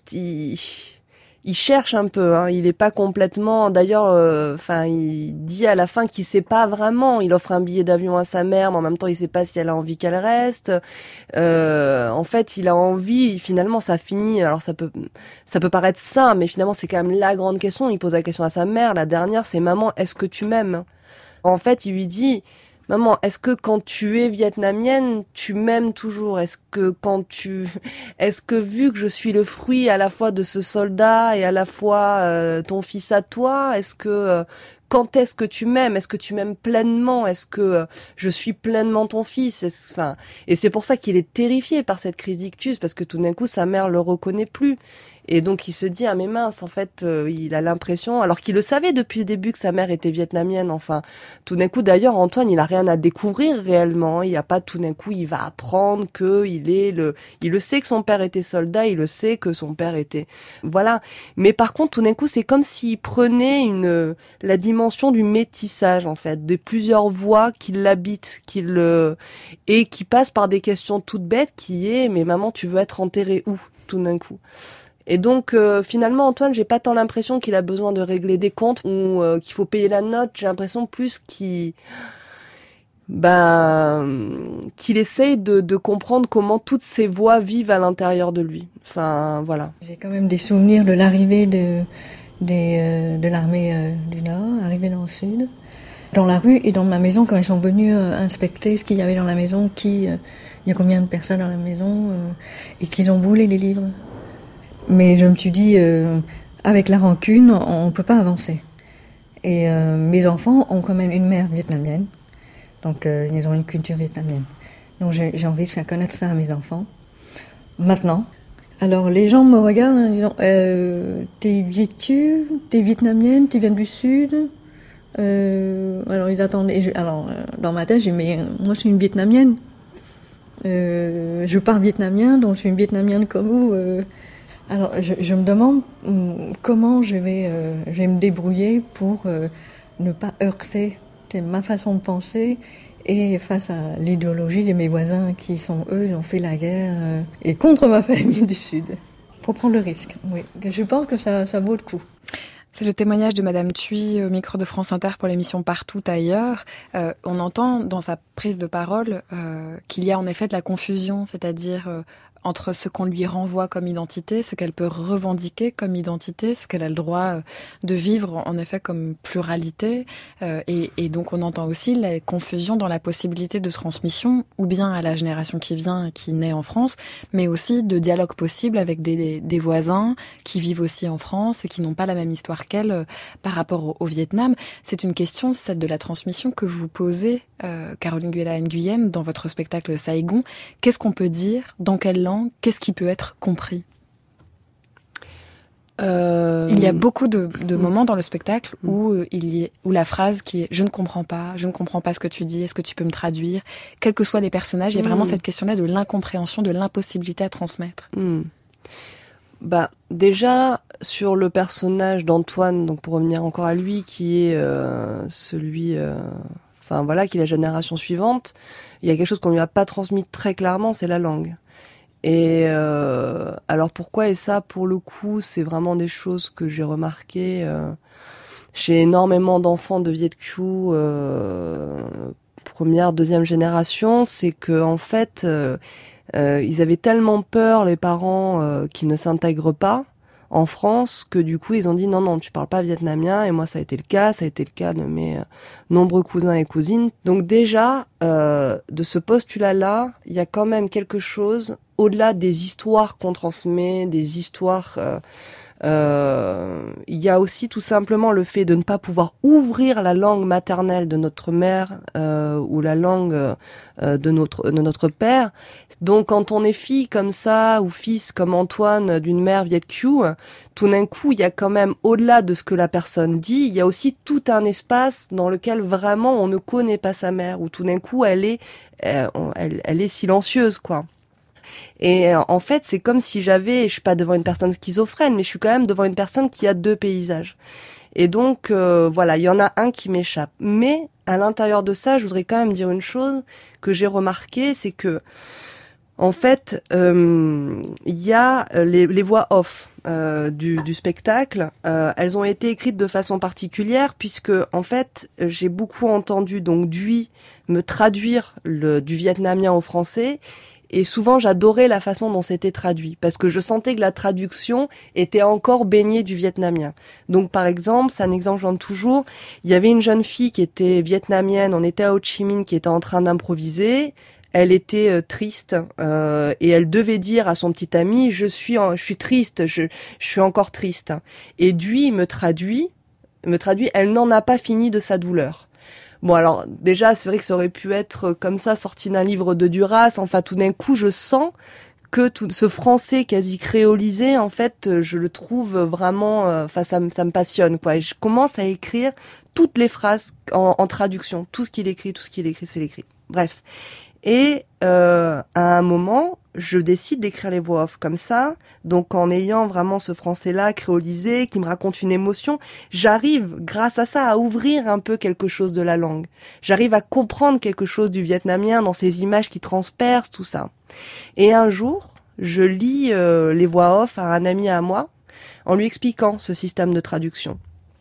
il cherche un peu, hein. Il est pas complètement. D'ailleurs, il dit à la fin qu'il sait pas vraiment. Il offre un billet d'avion à sa mère, mais en même temps, il sait pas si elle a envie qu'elle reste. En fait, il a envie. Finalement, ça finit. Alors, ça peut paraître ça, mais finalement, c'est quand même la grande question. Il pose la question à sa mère. La dernière, c'est maman, est-ce que tu m'aimes? En fait, il lui dit. Maman, est-ce que quand tu es vietnamienne, tu m'aimes toujours? Est-ce que vu que je suis le fruit à la fois de ce soldat et à la fois ton fils à toi, quand est-ce que tu m'aimes? Est-ce que tu m'aimes pleinement? Est-ce que je suis pleinement ton fils? Et c'est pour ça qu'il est terrifié par cette crise d'ictus, parce que tout d'un coup, sa mère le reconnaît plus. Et donc, il se dit, ah mais mince, en fait, il a l'impression, alors qu'il le savait depuis le début que sa mère était vietnamienne, enfin, tout d'un coup, d'ailleurs, Antoine, il a rien à découvrir réellement, il y a pas tout d'un coup, il va apprendre il le sait que son père était soldat, il le sait que son père était, voilà. Mais par contre, tout d'un coup, c'est comme s'il prenait la dimension du métissage, en fait, de plusieurs voix qui l'habitent, et qui passent par des questions toutes bêtes, mais maman, tu veux être enterrée où, tout d'un coup? Et donc finalement Antoine, j'ai pas tant l'impression qu'il a besoin de régler des comptes ou qu'il faut payer la note. J'ai l'impression plus qu'il essaye de comprendre comment toutes ces voix vivent à l'intérieur de lui. Enfin voilà. J'ai quand même des souvenirs de l'arrivée de l'armée du Nord, arrivée dans le Sud, dans la rue et dans ma maison quand ils sont venus inspecter ce qu'il y avait dans la maison, il y a combien de personnes dans la maison et qu'ils ont brûlé les livres. Mais je me suis dit, avec la rancune, on peut pas avancer. Et mes enfants ont quand même une mère vietnamienne, donc ils ont une culture vietnamienne. Donc j'ai envie de faire connaître ça à mes enfants. Maintenant. Alors les gens me regardent en disant, t'es vietnamienne, tu viens du Sud. Alors ils attendaient. Dans ma tête, j'ai dit, mais moi je suis une vietnamienne. Je parle vietnamien, donc je suis une vietnamienne comme vous. Alors, je me demande comment je vais me débrouiller pour ne pas heurter ma façon de penser et face à l'idéologie de mes voisins qui ils ont fait la guerre et contre ma famille du Sud. Faut prendre le risque, oui. Je pense que ça vaut le coup. C'est le témoignage de Madame Thuy au micro de France Inter pour l'émission Partout ailleurs. On entend dans sa prise de parole qu'il y a en effet de la confusion, c'est-à-dire entre ce qu'on lui renvoie comme identité, ce qu'elle peut revendiquer comme identité, ce qu'elle a le droit de vivre en effet comme pluralité. Et donc on entend aussi la confusion dans la possibilité de transmission, ou bien à la génération qui vient, qui naît en France, mais aussi de dialogue possible avec des voisins qui vivent aussi en France et qui n'ont pas la même histoire qu'elle par rapport au Vietnam. C'est une question, celle de la transmission, que vous posez, Caroline Nguyen, dans votre spectacle Saigon. Qu'est-ce qu'on peut dire? Dans quelle langue? Qu'est-ce qui peut être compris? Il y a beaucoup de moments dans le spectacle où la phrase qui est « je ne comprends pas ce que tu dis, est-ce que tu peux me traduire ?» Quels que soient les personnages, il y a vraiment cette question-là de l'incompréhension, de l'impossibilité à transmettre. Déjà, sur le personnage d'Antoine, donc pour revenir encore à lui, qui est qui est la génération suivante, il y a quelque chose qu'on lui a pas transmis très clairement, c'est la langue. Et alors pourquoi? Et ça, pour le coup, c'est vraiment des choses que j'ai remarquées chez énormément d'enfants de Viet Kieu, première, deuxième génération, c'est que en fait, ils avaient tellement peur, les parents, qu'ils ne s'intègrent pas. en France que du coup ils ont dit non, tu parles pas vietnamien. Et moi ça a été le cas de mes nombreux cousins et cousines. Donc déjà, de ce postulat-là, il y a quand même quelque chose, au-delà des histoires qu'on transmet, des histoires... il y a aussi tout simplement le fait de ne pas pouvoir ouvrir la langue maternelle de notre mère ou la langue de notre père. Donc quand on est fille comme ça ou fils comme Antoine d'une mère Viet Kieu, tout d'un coup il y a quand même, au-delà de ce que la personne dit, il y a aussi tout un espace dans lequel vraiment on ne connaît pas sa mère, où tout d'un coup elle est silencieuse, quoi. Et en fait, c'est comme si je suis pas devant une personne schizophrène, mais je suis quand même devant une personne qui a deux paysages. Et donc, voilà, il y en a un qui m'échappe. Mais à l'intérieur de ça, je voudrais quand même dire une chose que j'ai remarqué, c'est que, en fait, il y a les voix off du spectacle. Elles ont été écrites de façon particulière puisque, en fait, j'ai beaucoup entendu donc Duy me traduire du vietnamien au français. Et souvent, j'adorais la façon dont c'était traduit, parce que je sentais que la traduction était encore baignée du vietnamien. Donc, par exemple, c'est un exemple que je donne toujours, il y avait une jeune fille qui était vietnamienne, on était à Ho Chi Minh, qui était en train d'improviser, elle était triste, et elle devait dire à son petit ami, je suis triste, je suis encore triste. Et Duy me traduit, elle n'en a pas fini de sa douleur. Bon, alors, déjà, c'est vrai que ça aurait pu être comme ça, sorti d'un livre de Duras. Enfin, tout d'un coup, je sens que tout ce français quasi créolisé, en fait, je le trouve vraiment, enfin, ça me passionne, quoi. Et je commence à écrire toutes les phrases en traduction. Tout ce qu'il écrit, c'est l'écrit. Bref. Et, à un moment, je décide d'écrire les voix off comme ça. Donc, en ayant vraiment ce français-là créolisé, qui me raconte une émotion, j'arrive, grâce à ça, à ouvrir un peu quelque chose de la langue. J'arrive à comprendre quelque chose du vietnamien dans ces images qui transpercent, tout ça. Et un jour, je lis les voix off à un ami à moi, en lui expliquant ce système de traduction.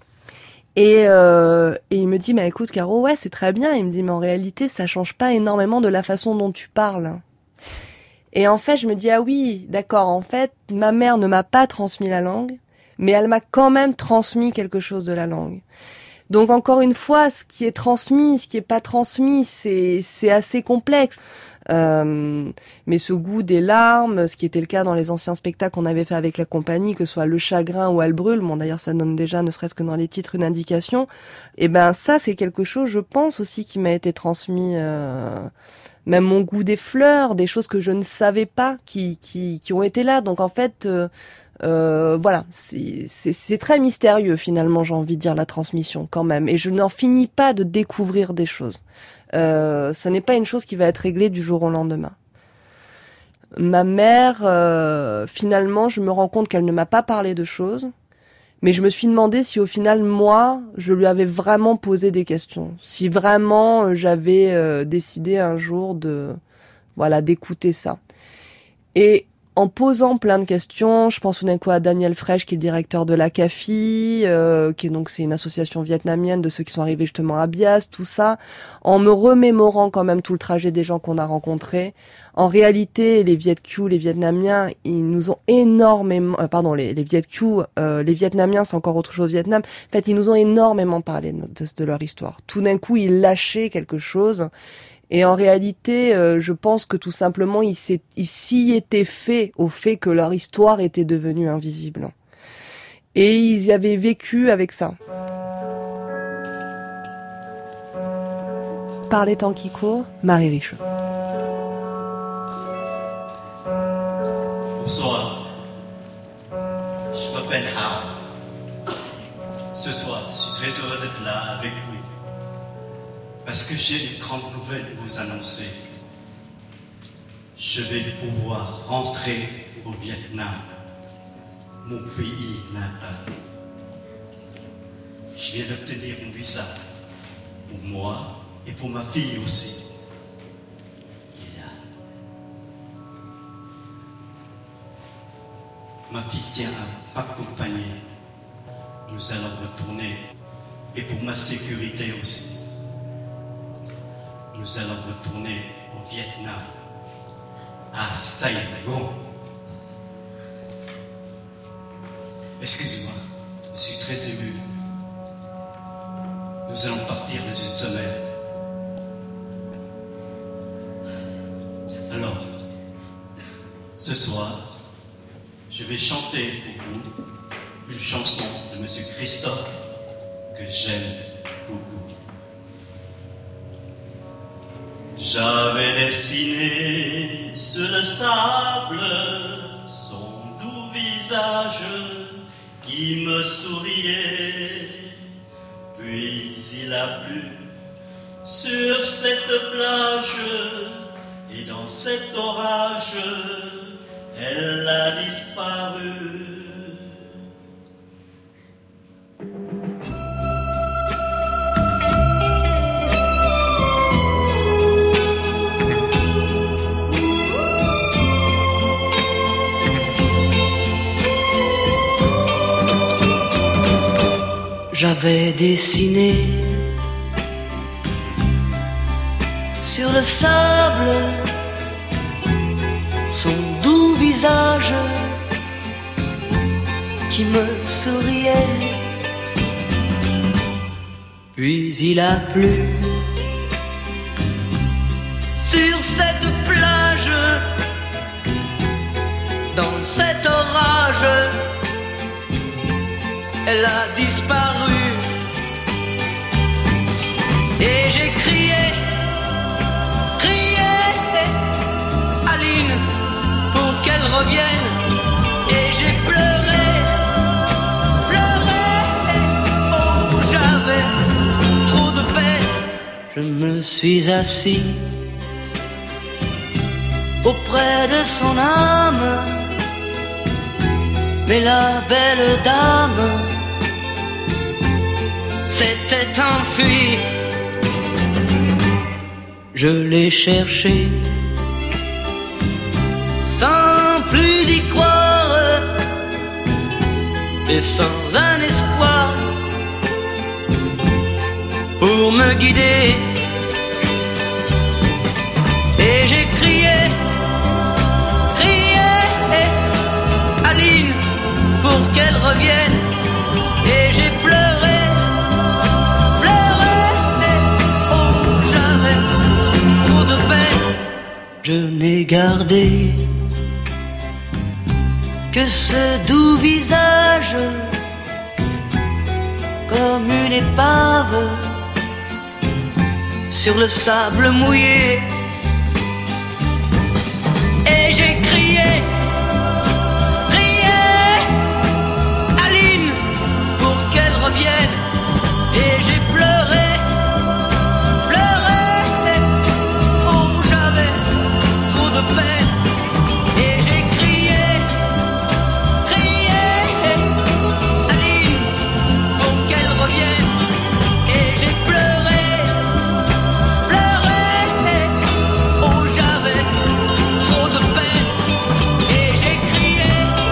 Et il me dit, écoute, Caro, ouais, c'est très bien. Il me dit, mais en réalité, ça change pas énormément de la façon dont tu parles. Et en fait, je me dis, ah oui, d'accord, en fait, ma mère ne m'a pas transmis la langue, mais elle m'a quand même transmis quelque chose de la langue. Donc, encore une fois, ce qui est transmis, ce qui est pas transmis, c'est assez complexe. Mais ce goût des larmes, ce qui était le cas dans les anciens spectacles qu'on avait fait avec la compagnie, que ce soit Le Chagrin ou Elle brûle, bon d'ailleurs ça donne déjà, ne serait-ce que dans les titres, une indication, et ben ça c'est quelque chose, je pense aussi, qui m'a été transmis, même mon goût des fleurs, des choses que je ne savais pas, qui ont été là. Donc en fait, voilà, c'est très mystérieux finalement, j'ai envie de dire, la transmission quand même, et je n'en finis pas de découvrir des choses. Ça n'est pas une chose qui va être réglée du jour au lendemain. Ma mère, finalement, je me rends compte qu'elle ne m'a pas parlé de choses, mais je me suis demandé si au final, moi, je lui avais vraiment posé des questions. Si vraiment j'avais décidé un jour d'écouter ça. Et en posant plein de questions, je pense tout d'un coup à Daniel Fresh, qui est le directeur de la CAFI, c'est une association vietnamienne de ceux qui sont arrivés justement à Bias, tout ça, en me remémorant quand même tout le trajet des gens qu'on a rencontrés. En réalité, les Viet Kieu, les Vietnamiens, ils nous ont énormément, les Viet Kieu, les Vietnamiens, c'est encore autre chose, Vietnam. En fait, ils nous ont énormément parlé de leur histoire. Tout d'un coup, ils lâchaient quelque chose. Et en réalité, je pense que tout simplement, ils s'y étaient fait au fait que leur histoire était devenue invisible. Et ils avaient vécu avec ça. Par les temps qui courent, Marie Richeux. Bonsoir. Je m'appelle Hao. Ce soir, je suis très heureux d'être là avec vous. Parce que j'ai une grande nouvelle à vous annoncer. Je vais pouvoir rentrer au Vietnam, mon pays natal. Je viens d'obtenir mon visa pour moi et pour ma fille aussi. Et là, ma fille tient à m'accompagner. Nous allons retourner, et pour ma sécurité aussi. Nous allons retourner au Vietnam, à Saigon. Excusez-moi, je suis très ému. Nous allons partir de une semaine. Alors, ce soir, je vais chanter pour vous une chanson de Monsieur Christophe que j'aime beaucoup. J'avais dessiné sur le sable son doux visage qui me souriait, puis il a plu sur cette plage, et dans cet orage, elle a disparu. J'avais dessiné sur le sable son doux visage qui me souriait, puis il a plu sur cette plage, dans cet orage, elle a disparu. Et j'ai crié, Aline, pour qu'elle revienne. Et j'ai pleuré, oh, j'avais trop de peine. Je me suis assis auprès de son âme, mais la belle dame s'était enfuie. Je l'ai cherchée sans plus y croire et sans un espoir pour me guider. Et j'ai crié, Aline, pour qu'elle revienne. Et j'ai pleuré, oh, j'avais trop de peine. Je n'ai gardé que ce doux visage comme une épave sur le sable mouillé. Et j'ai crié, Aline, pour qu'elle revienne. Et j'ai pleuré, oh, j'avais trop de peine. Et j'ai crié, Aline, pour qu'elle revienne. Et j'ai pleuré, oh, j'avais trop de peine. Et j'ai crié.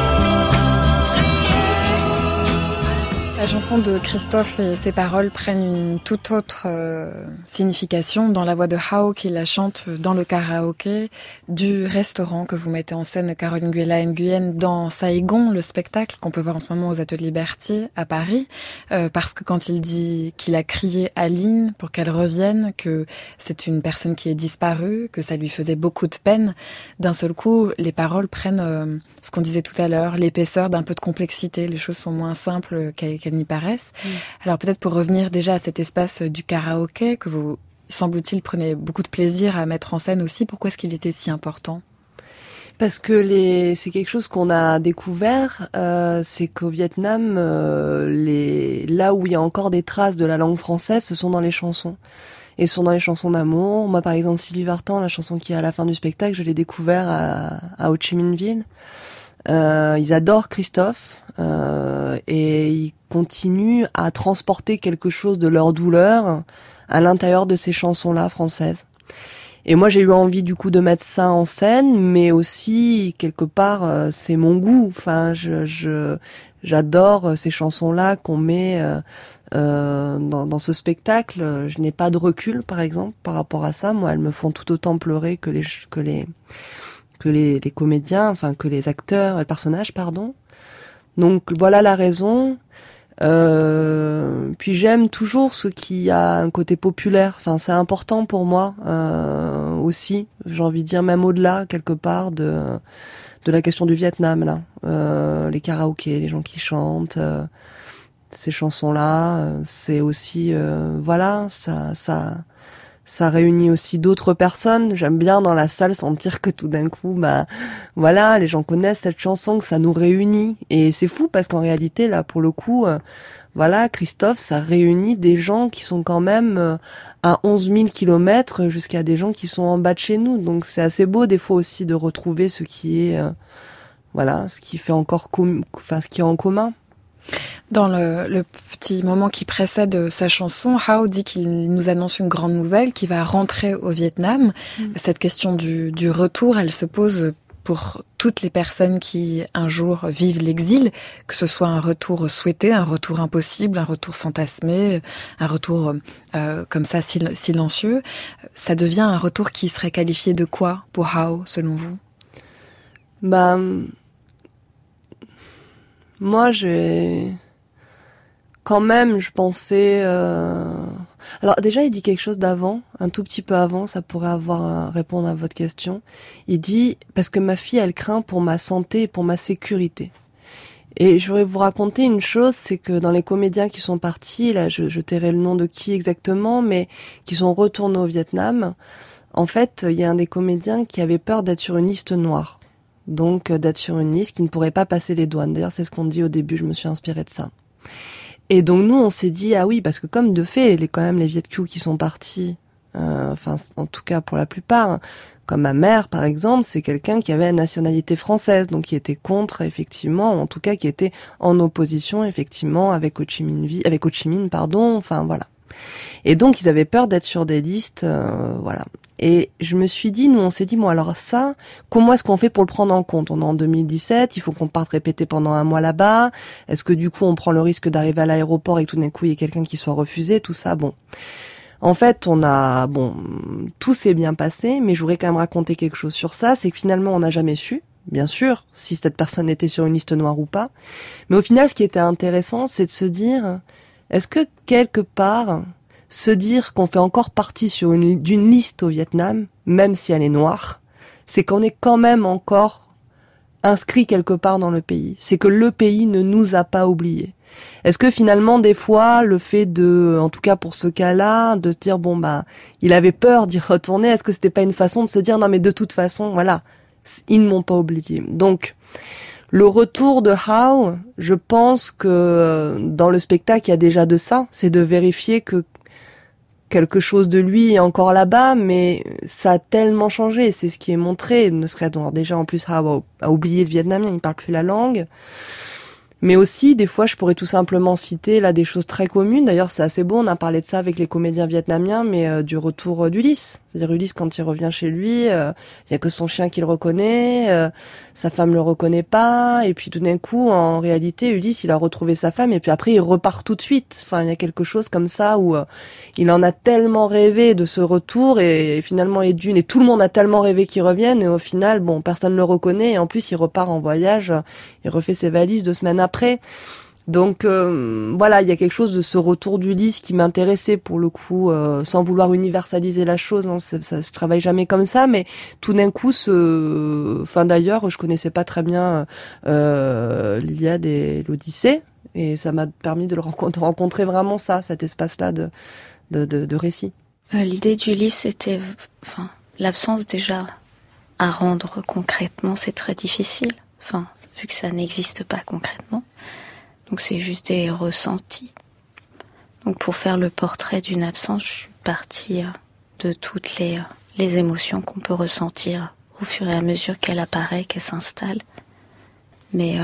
La chanson de Christophe et ses paroles prennent une toute autre signification dans la voix de Hao qui la chante dans le karaoké du restaurant que vous mettez en scène, Caroline Nguyen, dans Saigon, le spectacle qu'on peut voir en ce moment aux Ateliers Berthier à Paris, parce que quand il dit qu'il a crié Aline pour qu'elle revienne, que c'est une personne qui est disparue, que ça lui faisait beaucoup de peine, d'un seul coup, les paroles prennent ce qu'on disait tout à l'heure, l'épaisseur d'un peu de complexité, les choses sont moins simples qu'elles n'y paraissent. Alors peut-être pour revenir déjà à cet espace du karaoké que vous, semble-t-il, prenez beaucoup de plaisir à mettre en scène aussi, pourquoi est-ce qu'il était si important ? Parce que c'est quelque chose qu'on a découvert, c'est qu'au Vietnam, là où il y a encore des traces de la langue française, ce sont dans les chansons. Et ce sont dans les chansons d'amour. Moi, par exemple, Sylvie Vartan, la chanson qui est à la fin du spectacle, je l'ai découvert à Ho Chi Minh Ville. Ils adorent Christophe et ils continuent à transporter quelque chose de leur douleur à l'intérieur de ces chansons-là françaises. Et moi, j'ai eu envie du coup de mettre ça en scène, mais aussi quelque part, c'est mon goût. Enfin, j'adore ces chansons-là qu'on met dans ce spectacle. Je n'ai pas de recul, par exemple, par rapport à ça. Moi, elles me font tout autant pleurer que les comédiens, enfin que les acteurs, les personnages, pardon. Donc voilà la raison. Puis j'aime toujours ce qui a un côté populaire. Enfin, c'est important pour moi aussi. J'ai envie de dire même au-delà quelque part de la question du Vietnam là. Les karaokés, les gens qui chantent, ces chansons-là, c'est aussi voilà, ça réunit aussi d'autres personnes. J'aime bien dans la salle sentir que tout d'un coup, voilà, les gens connaissent cette chanson, que ça nous réunit. Et c'est fou parce qu'en réalité, là, pour le coup, voilà, Christophe, ça réunit des gens qui sont quand même à 11 000 kilomètres jusqu'à des gens qui sont en bas de chez nous. Donc c'est assez beau des fois aussi de retrouver ce qui est, voilà, ce qui fait encore, ce qui est en commun. Dans le petit moment qui précède sa chanson, Hao dit qu'il nous annonce une grande nouvelle, qu'il va rentrer au Vietnam. Cette question du retour, elle se pose pour toutes les personnes qui un jour vivent l'exil, que ce soit un retour souhaité, un retour impossible, un retour fantasmé, un retour comme ça silencieux. Ça devient un retour qui serait qualifié de quoi pour Hao, selon vous ? Moi, quand même, je pensais... Alors déjà, il dit quelque chose d'avant, un tout petit peu avant, ça pourrait répondre à votre question. Il dit, parce que ma fille, elle craint pour ma santé et pour ma sécurité. Et je voudrais vous raconter une chose, c'est que dans les comédiens qui sont partis, là, je tairai le nom de qui exactement, mais qui sont retournés au Vietnam, en fait, il y a un des comédiens qui avait peur d'être sur une liste noire. Donc d'être sur une liste qui ne pourrait pas passer les douanes. D'ailleurs, c'est ce qu'on dit au début, je me suis inspirée de ça. Et donc nous, on s'est dit, ah oui, parce que comme de fait, quand même les Viet Kieu qui sont partis, enfin en tout cas pour la plupart, comme ma mère par exemple, c'est quelqu'un qui avait la nationalité française, donc qui était contre effectivement, ou en tout cas qui était en opposition effectivement avec Ho Chi Minh, enfin voilà. Et donc ils avaient peur d'être sur des listes, voilà. Et je me suis dit, nous on s'est dit, bon alors ça, comment est-ce qu'on fait pour le prendre en compte ? On est en 2017, il faut qu'on parte répéter pendant un mois là-bas. Est-ce que du coup on prend le risque d'arriver à l'aéroport et tout d'un coup il y a quelqu'un qui soit refusé, tout ça, bon. En fait, tout s'est bien passé, mais je voudrais quand même raconter quelque chose sur ça, c'est que finalement on n'a jamais su, bien sûr, si cette personne était sur une liste noire ou pas. Mais au final, ce qui était intéressant, c'est de se dire, est-ce que quelque part... se dire qu'on fait encore partie d'une liste au Vietnam, même si elle est noire, c'est qu'on est quand même encore inscrit quelque part dans le pays. C'est que le pays ne nous a pas oubliés. Est-ce que finalement, des fois, le fait en tout cas pour ce cas-là, de se dire, il avait peur d'y retourner, est-ce que c'était pas une façon de se dire, non mais de toute façon, voilà, ils ne m'ont pas oublié. Donc, le retour de Hao, je pense que dans le spectacle, il y a déjà de ça, c'est de vérifier que quelque chose de lui est encore là-bas, mais ça a tellement changé, c'est ce qui est montré, ne serait-ce déjà en plus Hao a oublié le vietnamien, il parle plus la langue. Mais aussi, des fois, je pourrais tout simplement citer là des choses très communes. D'ailleurs, c'est assez beau, on a parlé de ça avec les comédiens vietnamiens, mais du retour d'Ulysse. C'est-à-dire Ulysse, quand il revient chez lui, il y a que son chien qui le reconnaît, sa femme le reconnaît pas, et puis tout d'un coup, en réalité, Ulysse, il a retrouvé sa femme, et puis après, il repart tout de suite. Enfin, il y a quelque chose comme ça où il en a tellement rêvé de ce retour, et finalement, et tout le monde a tellement rêvé qu'il revienne, et au final, personne le reconnaît, et en plus, il repart en voyage, il refait ses valises 2 semaines après. Donc voilà, il y a quelque chose de ce retour d'Ulysse qui m'intéressait pour le coup, sans vouloir universaliser la chose, non, ça je travaille jamais comme ça, mais tout d'un coup, d'ailleurs, je connaissais pas très bien l'Iliade et l'Odyssée, et ça m'a permis de rencontrer vraiment cet espace-là de récit. L'idée du livre, c'était, l'absence déjà à rendre concrètement, c'est très difficile, vu que ça n'existe pas concrètement. Donc c'est juste des ressentis. Donc pour faire le portrait d'une absence, je suis partie de toutes les émotions qu'on peut ressentir au fur et à mesure qu'elle apparaît, qu'elle s'installe. Mais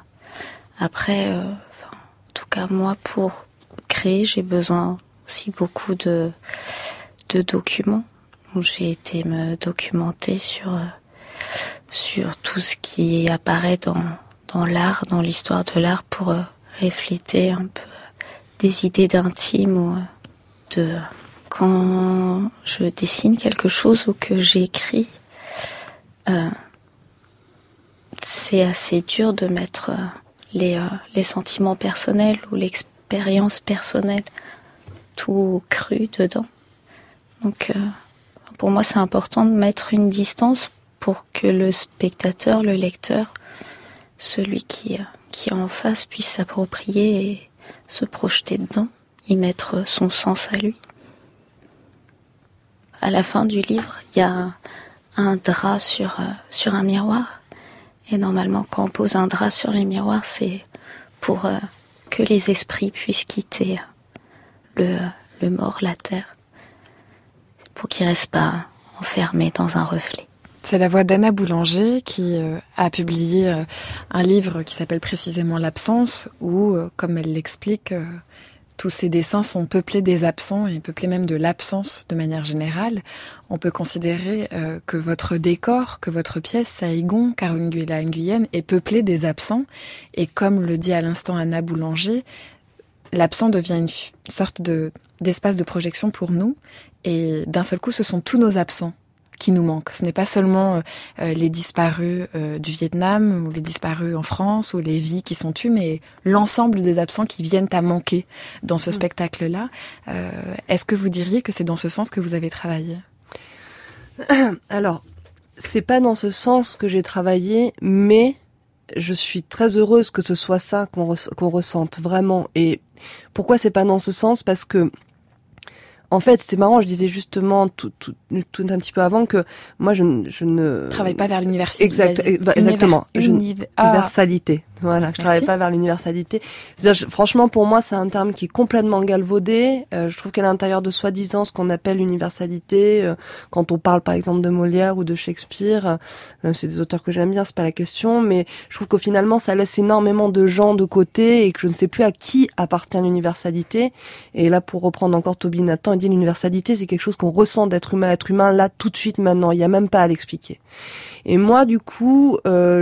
après, en tout cas moi, pour créer, j'ai besoin aussi beaucoup de documents. Donc j'ai été me documenter sur tout ce qui apparaît dans l'art, dans l'histoire de l'art, pour refléter un peu des idées d'intime ou quand je dessine quelque chose ou que j'écris, c'est assez dur de mettre les sentiments personnels ou l'expérience personnelle tout cru dedans. Donc pour moi c'est important de mettre une distance pour que le spectateur, le lecteur, celui qui est en face puisse s'approprier et se projeter dedans, y mettre son sens à lui. À la fin du livre, il y a un drap sur un miroir. Et normalement, quand on pose un drap sur les miroirs, c'est pour que les esprits puissent quitter le mort, la terre, pour qu'ils ne restent pas enfermés dans un reflet. C'est la voix d'Anna Boulanger qui a publié un livre qui s'appelle précisément L'absence, où, comme elle l'explique, tous ces dessins sont peuplés des absents et peuplés même de l'absence de manière générale. On peut considérer que votre décor, que votre pièce, Saïgon, Caroline Guélan-Guyenne, est peuplée des absents. Et comme le dit à l'instant Anna Boulanger, l'absent devient une sorte d'espace de projection pour nous. Et d'un seul coup, ce sont tous nos absents qui nous manquent. Ce n'est pas seulement les disparus du Vietnam ou les disparus en France ou les vies qui sont tues, mais l'ensemble des absents qui viennent à manquer dans ce spectacle-là. Est-ce que vous diriez que c'est dans ce sens que vous avez travaillé ? Alors, c'est pas dans ce sens que j'ai travaillé, mais je suis très heureuse que ce soit ça qu'on ressente vraiment. Et pourquoi c'est pas dans ce sens ? Parce que en fait, c'est marrant, je disais justement tout un petit peu avant que moi je ne travaille pas vers l'université. Exactement. Universalité. Voilà, je travaille pas vers l'universalité. C'est-à-dire, franchement, pour moi, c'est un terme qui est complètement galvaudé. Je trouve qu'à l'intérieur de soi-disant ce qu'on appelle l'universalité, quand on parle par exemple de Molière ou de Shakespeare, c'est des auteurs que j'aime bien, c'est pas la question, mais je trouve qu'au finalement, ça laisse énormément de gens de côté et que je ne sais plus à qui appartient l'universalité. Et là, pour reprendre encore Toby Nathan, il dit l'universalité, c'est quelque chose qu'on ressent d'être humain à être humain là tout de suite maintenant. Il y a même pas à l'expliquer. Et moi, du coup,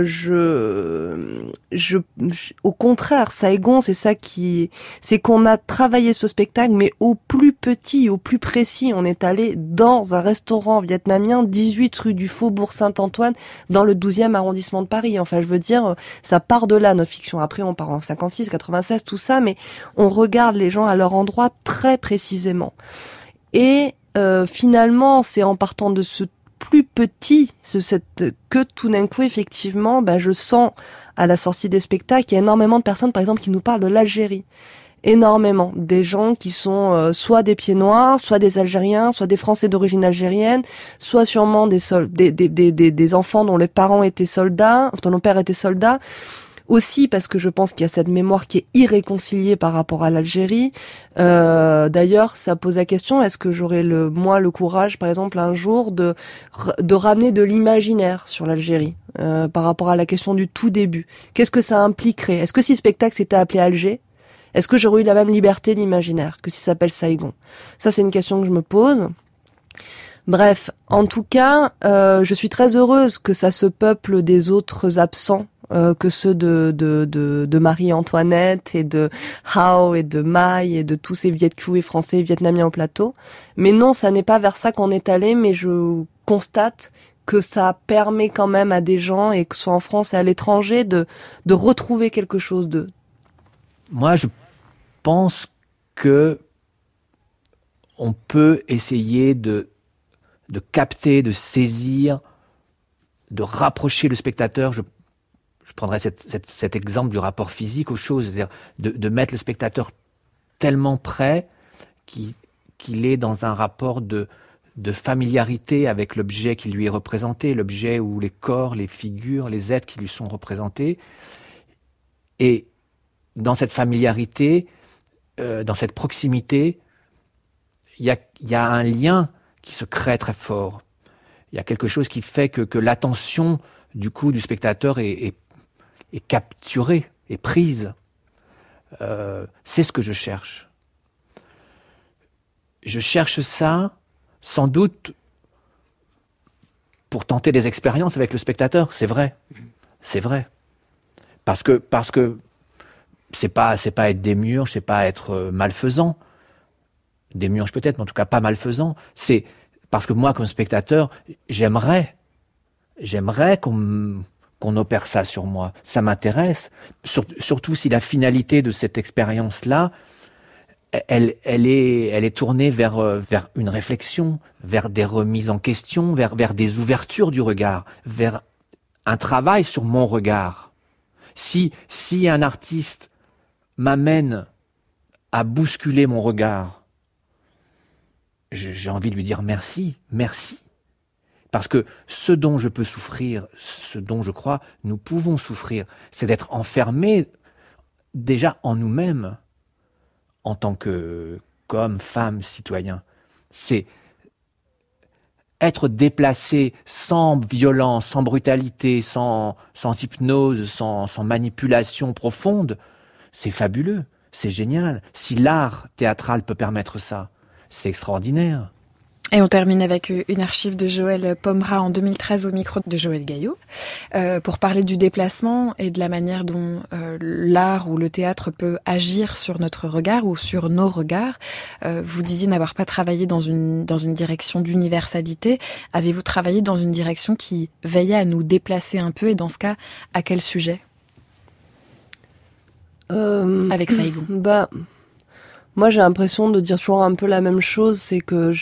au contraire, Saïgon, c'est qu'on a travaillé ce spectacle, mais au plus petit, au plus précis. On est allé dans un restaurant vietnamien, 18 rue du Faubourg Saint-Antoine, dans le 12e arrondissement de Paris. Enfin, je veux dire, ça part de là, notre fiction. Après, on part en 56, 96, tout ça, mais on regarde les gens à leur endroit très précisément. Et finalement, c'est en partant de ce plus petit, que tout d'un coup, effectivement, je sens à la sortie des spectacles, il y a énormément de personnes, par exemple, qui nous parlent de l'Algérie. Énormément. Des gens qui sont soit des pieds noirs, soit des Algériens, soit des Français d'origine algérienne, soit sûrement des enfants dont les parents étaient soldats, dont le père était soldat. Aussi parce que je pense qu'il y a cette mémoire qui est irréconciliée par rapport à l'Algérie. D'ailleurs, ça pose la question, est-ce que j'aurai le courage, par exemple, un jour de ramener de l'imaginaire sur l'Algérie par rapport à la question du tout début. Qu'est-ce que ça impliquerait ? Est-ce que si le spectacle s'était appelé Alger, est-ce que j'aurais eu la même liberté d'imaginaire que s'il s'appelle Saïgon ? Ça, c'est une question que je me pose. Bref, en tout cas, je suis très heureuse que ça se peuple des autres absents que ceux de Marie-Antoinette et de Hao et de Mai et de tous ces Viet Kieu et Français et Vietnamiens au plateau. Mais non, ça n'est pas vers ça qu'on est allé, mais je constate que ça permet quand même à des gens, et que ce soit en France et à l'étranger, de retrouver quelque chose d'eux. Moi, je pense que on peut essayer de capter, de saisir, de rapprocher le spectateur. Je prendrais cet exemple du rapport physique aux choses, c'est-à-dire de mettre le spectateur tellement près qu'il est dans un rapport de familiarité avec l'objet qui lui est représenté, l'objet ou les corps, les figures, les êtres qui lui sont représentés. Et dans cette familiarité, dans cette proximité, il y a un lien qui se crée très fort. Il y a quelque chose qui fait que l'attention du coup du spectateur est capturée, est prise. C'est ce que je cherche. Je cherche ça, sans doute, pour tenter des expériences avec le spectateur. C'est vrai. C'est vrai. Parce que c'est pas être démiurge, c'est pas être malfaisant. Démiurge peut-être, mais en tout cas pas malfaisant. C'est parce que moi, comme spectateur, j'aimerais qu'on qu'on opère ça sur moi. Ça m'intéresse, surtout si la finalité de cette expérience-là, elle est tournée vers une réflexion, vers des remises en question, vers des ouvertures du regard, vers un travail sur mon regard. Si un artiste m'amène à bousculer mon regard, j'ai envie de lui dire merci. Parce que ce dont je peux souffrir, ce dont je crois nous pouvons souffrir, c'est d'être enfermés déjà en nous-mêmes, en tant qu'hommes, femmes, citoyens. C'est être déplacé sans violence, sans brutalité, sans hypnose, sans manipulation profonde, c'est fabuleux, c'est génial. Si l'art théâtral peut permettre ça, c'est extraordinaire. Et on termine avec une archive de Joël Pomera en 2013 au micro de Joël Gaillot pour parler du déplacement et de la manière dont l'art ou le théâtre peut agir sur notre regard ou sur nos regards. Vous disiez n'avoir pas travaillé dans une direction d'universalité. Avez-vous travaillé dans une direction qui veillait à nous déplacer un peu et dans ce cas, à quel sujet avec Saigon? Moi, j'ai l'impression de dire toujours un peu la même chose, c'est que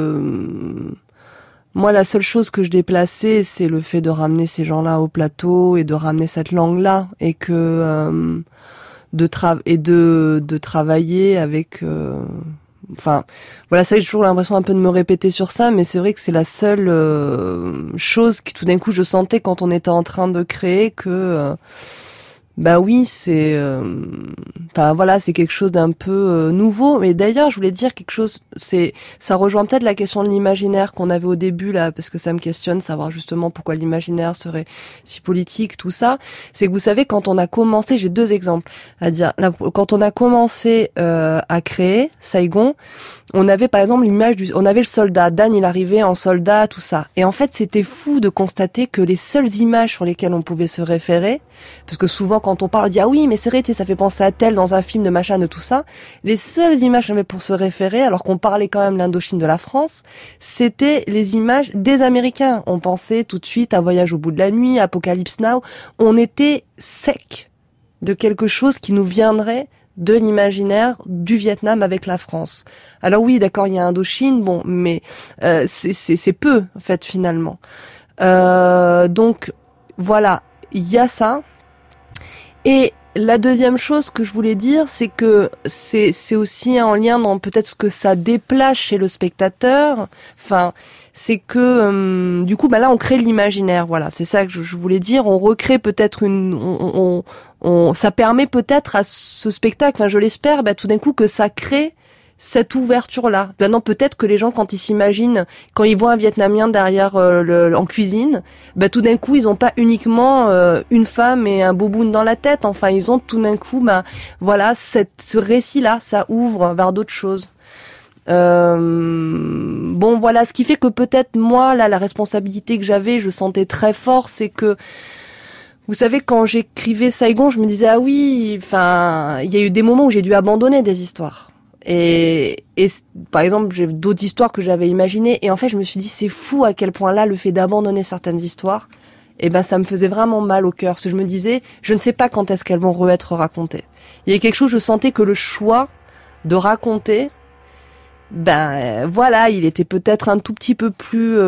moi, la seule chose que je déplaçais, c'est le fait de ramener ces gens-là au plateau et de ramener cette langue-là, et que de travailler avec. Enfin, voilà, ça, j'ai toujours l'impression un peu de me répéter sur ça, mais c'est vrai que c'est la seule chose qui, tout d'un coup, je sentais quand on était en train de créer que. Oui, c'est c'est quelque chose d'un peu nouveau. Mais d'ailleurs, je voulais dire quelque chose, ça rejoint peut-être la question de l'imaginaire qu'on avait au début là, parce que ça me questionne, savoir justement pourquoi l'imaginaire serait si politique, tout ça. C'est que vous savez, quand on a commencé, j'ai deux exemples à dire. Là, quand on a commencé à créer Saigon, on avait par exemple on avait le soldat, Dan il arrivait en soldat, tout ça. Et en fait, c'était fou de constater que les seules images sur lesquelles on pouvait se référer, parce que souvent quand on parle, on dit ah oui, mais c'est vrai, tu sais, ça fait penser à tel dans un film de machin, de tout ça. Les seules images qu'on avait pour se référer, alors qu'on parlait quand même l'Indochine de la France, c'était les images des Américains. On pensait tout de suite à Voyage au bout de la nuit, Apocalypse Now. On était sec de quelque chose qui nous viendrait de l'imaginaire du Vietnam avec la France. Alors oui, d'accord, il y a Indochine, bon, mais c'est peu en fait finalement. Donc voilà, il y a ça. Et la deuxième chose que je voulais dire, c'est que c'est aussi en lien dans peut-être ce que ça déplace chez le spectateur. Enfin, c'est que du coup, là, on crée l'imaginaire. Voilà, c'est ça que je voulais dire. On recrée peut-être ça permet peut-être à ce spectacle, enfin je l'espère, tout d'un coup que ça crée cette ouverture-là. Maintenant, peut-être que les gens, quand ils s'imaginent, quand ils voient un Vietnamien derrière en cuisine, tout d'un coup, ils ont pas uniquement une femme et un boboon dans la tête. Enfin, ils ont tout d'un coup, voilà, ce récit-là, ça ouvre vers d'autres choses. Bon, voilà, ce qui fait que peut-être moi, là, la responsabilité que j'avais, je sentais très fort, c'est que vous savez, quand j'écrivais Saigon, je me disais, ah oui, enfin, il y a eu des moments où j'ai dû abandonner des histoires. Et par exemple, j'ai d'autres histoires que j'avais imaginées. Et en fait, je me suis dit, c'est fou à quel point là, le fait d'abandonner certaines histoires, ça me faisait vraiment mal au cœur. Parce que je me disais, je ne sais pas quand est-ce qu'elles vont être racontées. Il y a quelque chose, je sentais que le choix de raconter, voilà, il était peut-être un tout petit peu plus,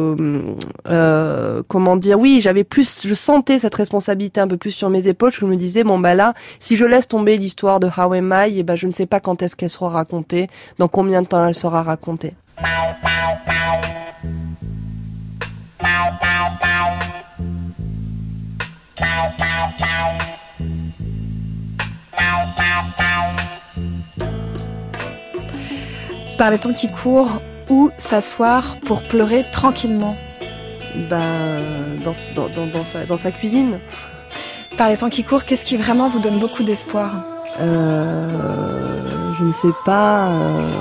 comment dire, oui, je sentais cette responsabilité un peu plus sur mes épaules. Je me disais, là, si je laisse tomber l'histoire de How Am I, je ne sais pas quand est-ce qu'elle sera racontée, dans combien de temps elle sera racontée. Par les temps qui courent, où s'asseoir pour pleurer tranquillement? Dans sa cuisine. Par les temps qui courent, qu'est-ce qui vraiment vous donne beaucoup d'espoir? Je ne sais pas.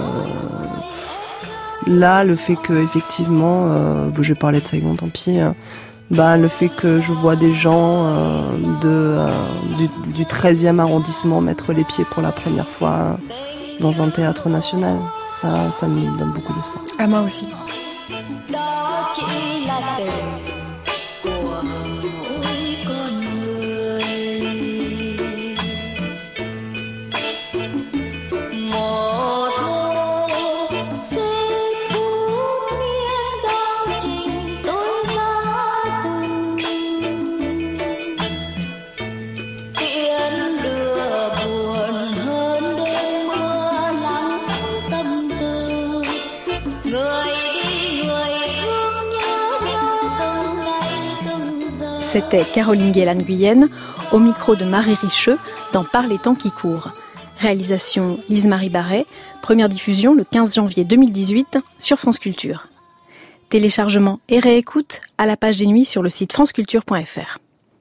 Là, le fait que effectivement, j'ai parlé de Saigon, tant pis. Le fait que je vois des gens du 13e arrondissement mettre les pieds pour la première fois dans un théâtre national, ça me donne beaucoup d'espoir. À moi aussi. C'était Caroline Guélan-Guyenne, au micro de Marie Richeux, dans Par les temps qui courent. Réalisation Lise-Marie Barret, première diffusion le 15 janvier 2018 sur France Culture. Téléchargement et réécoute à la page des nuits sur le site franceculture.fr.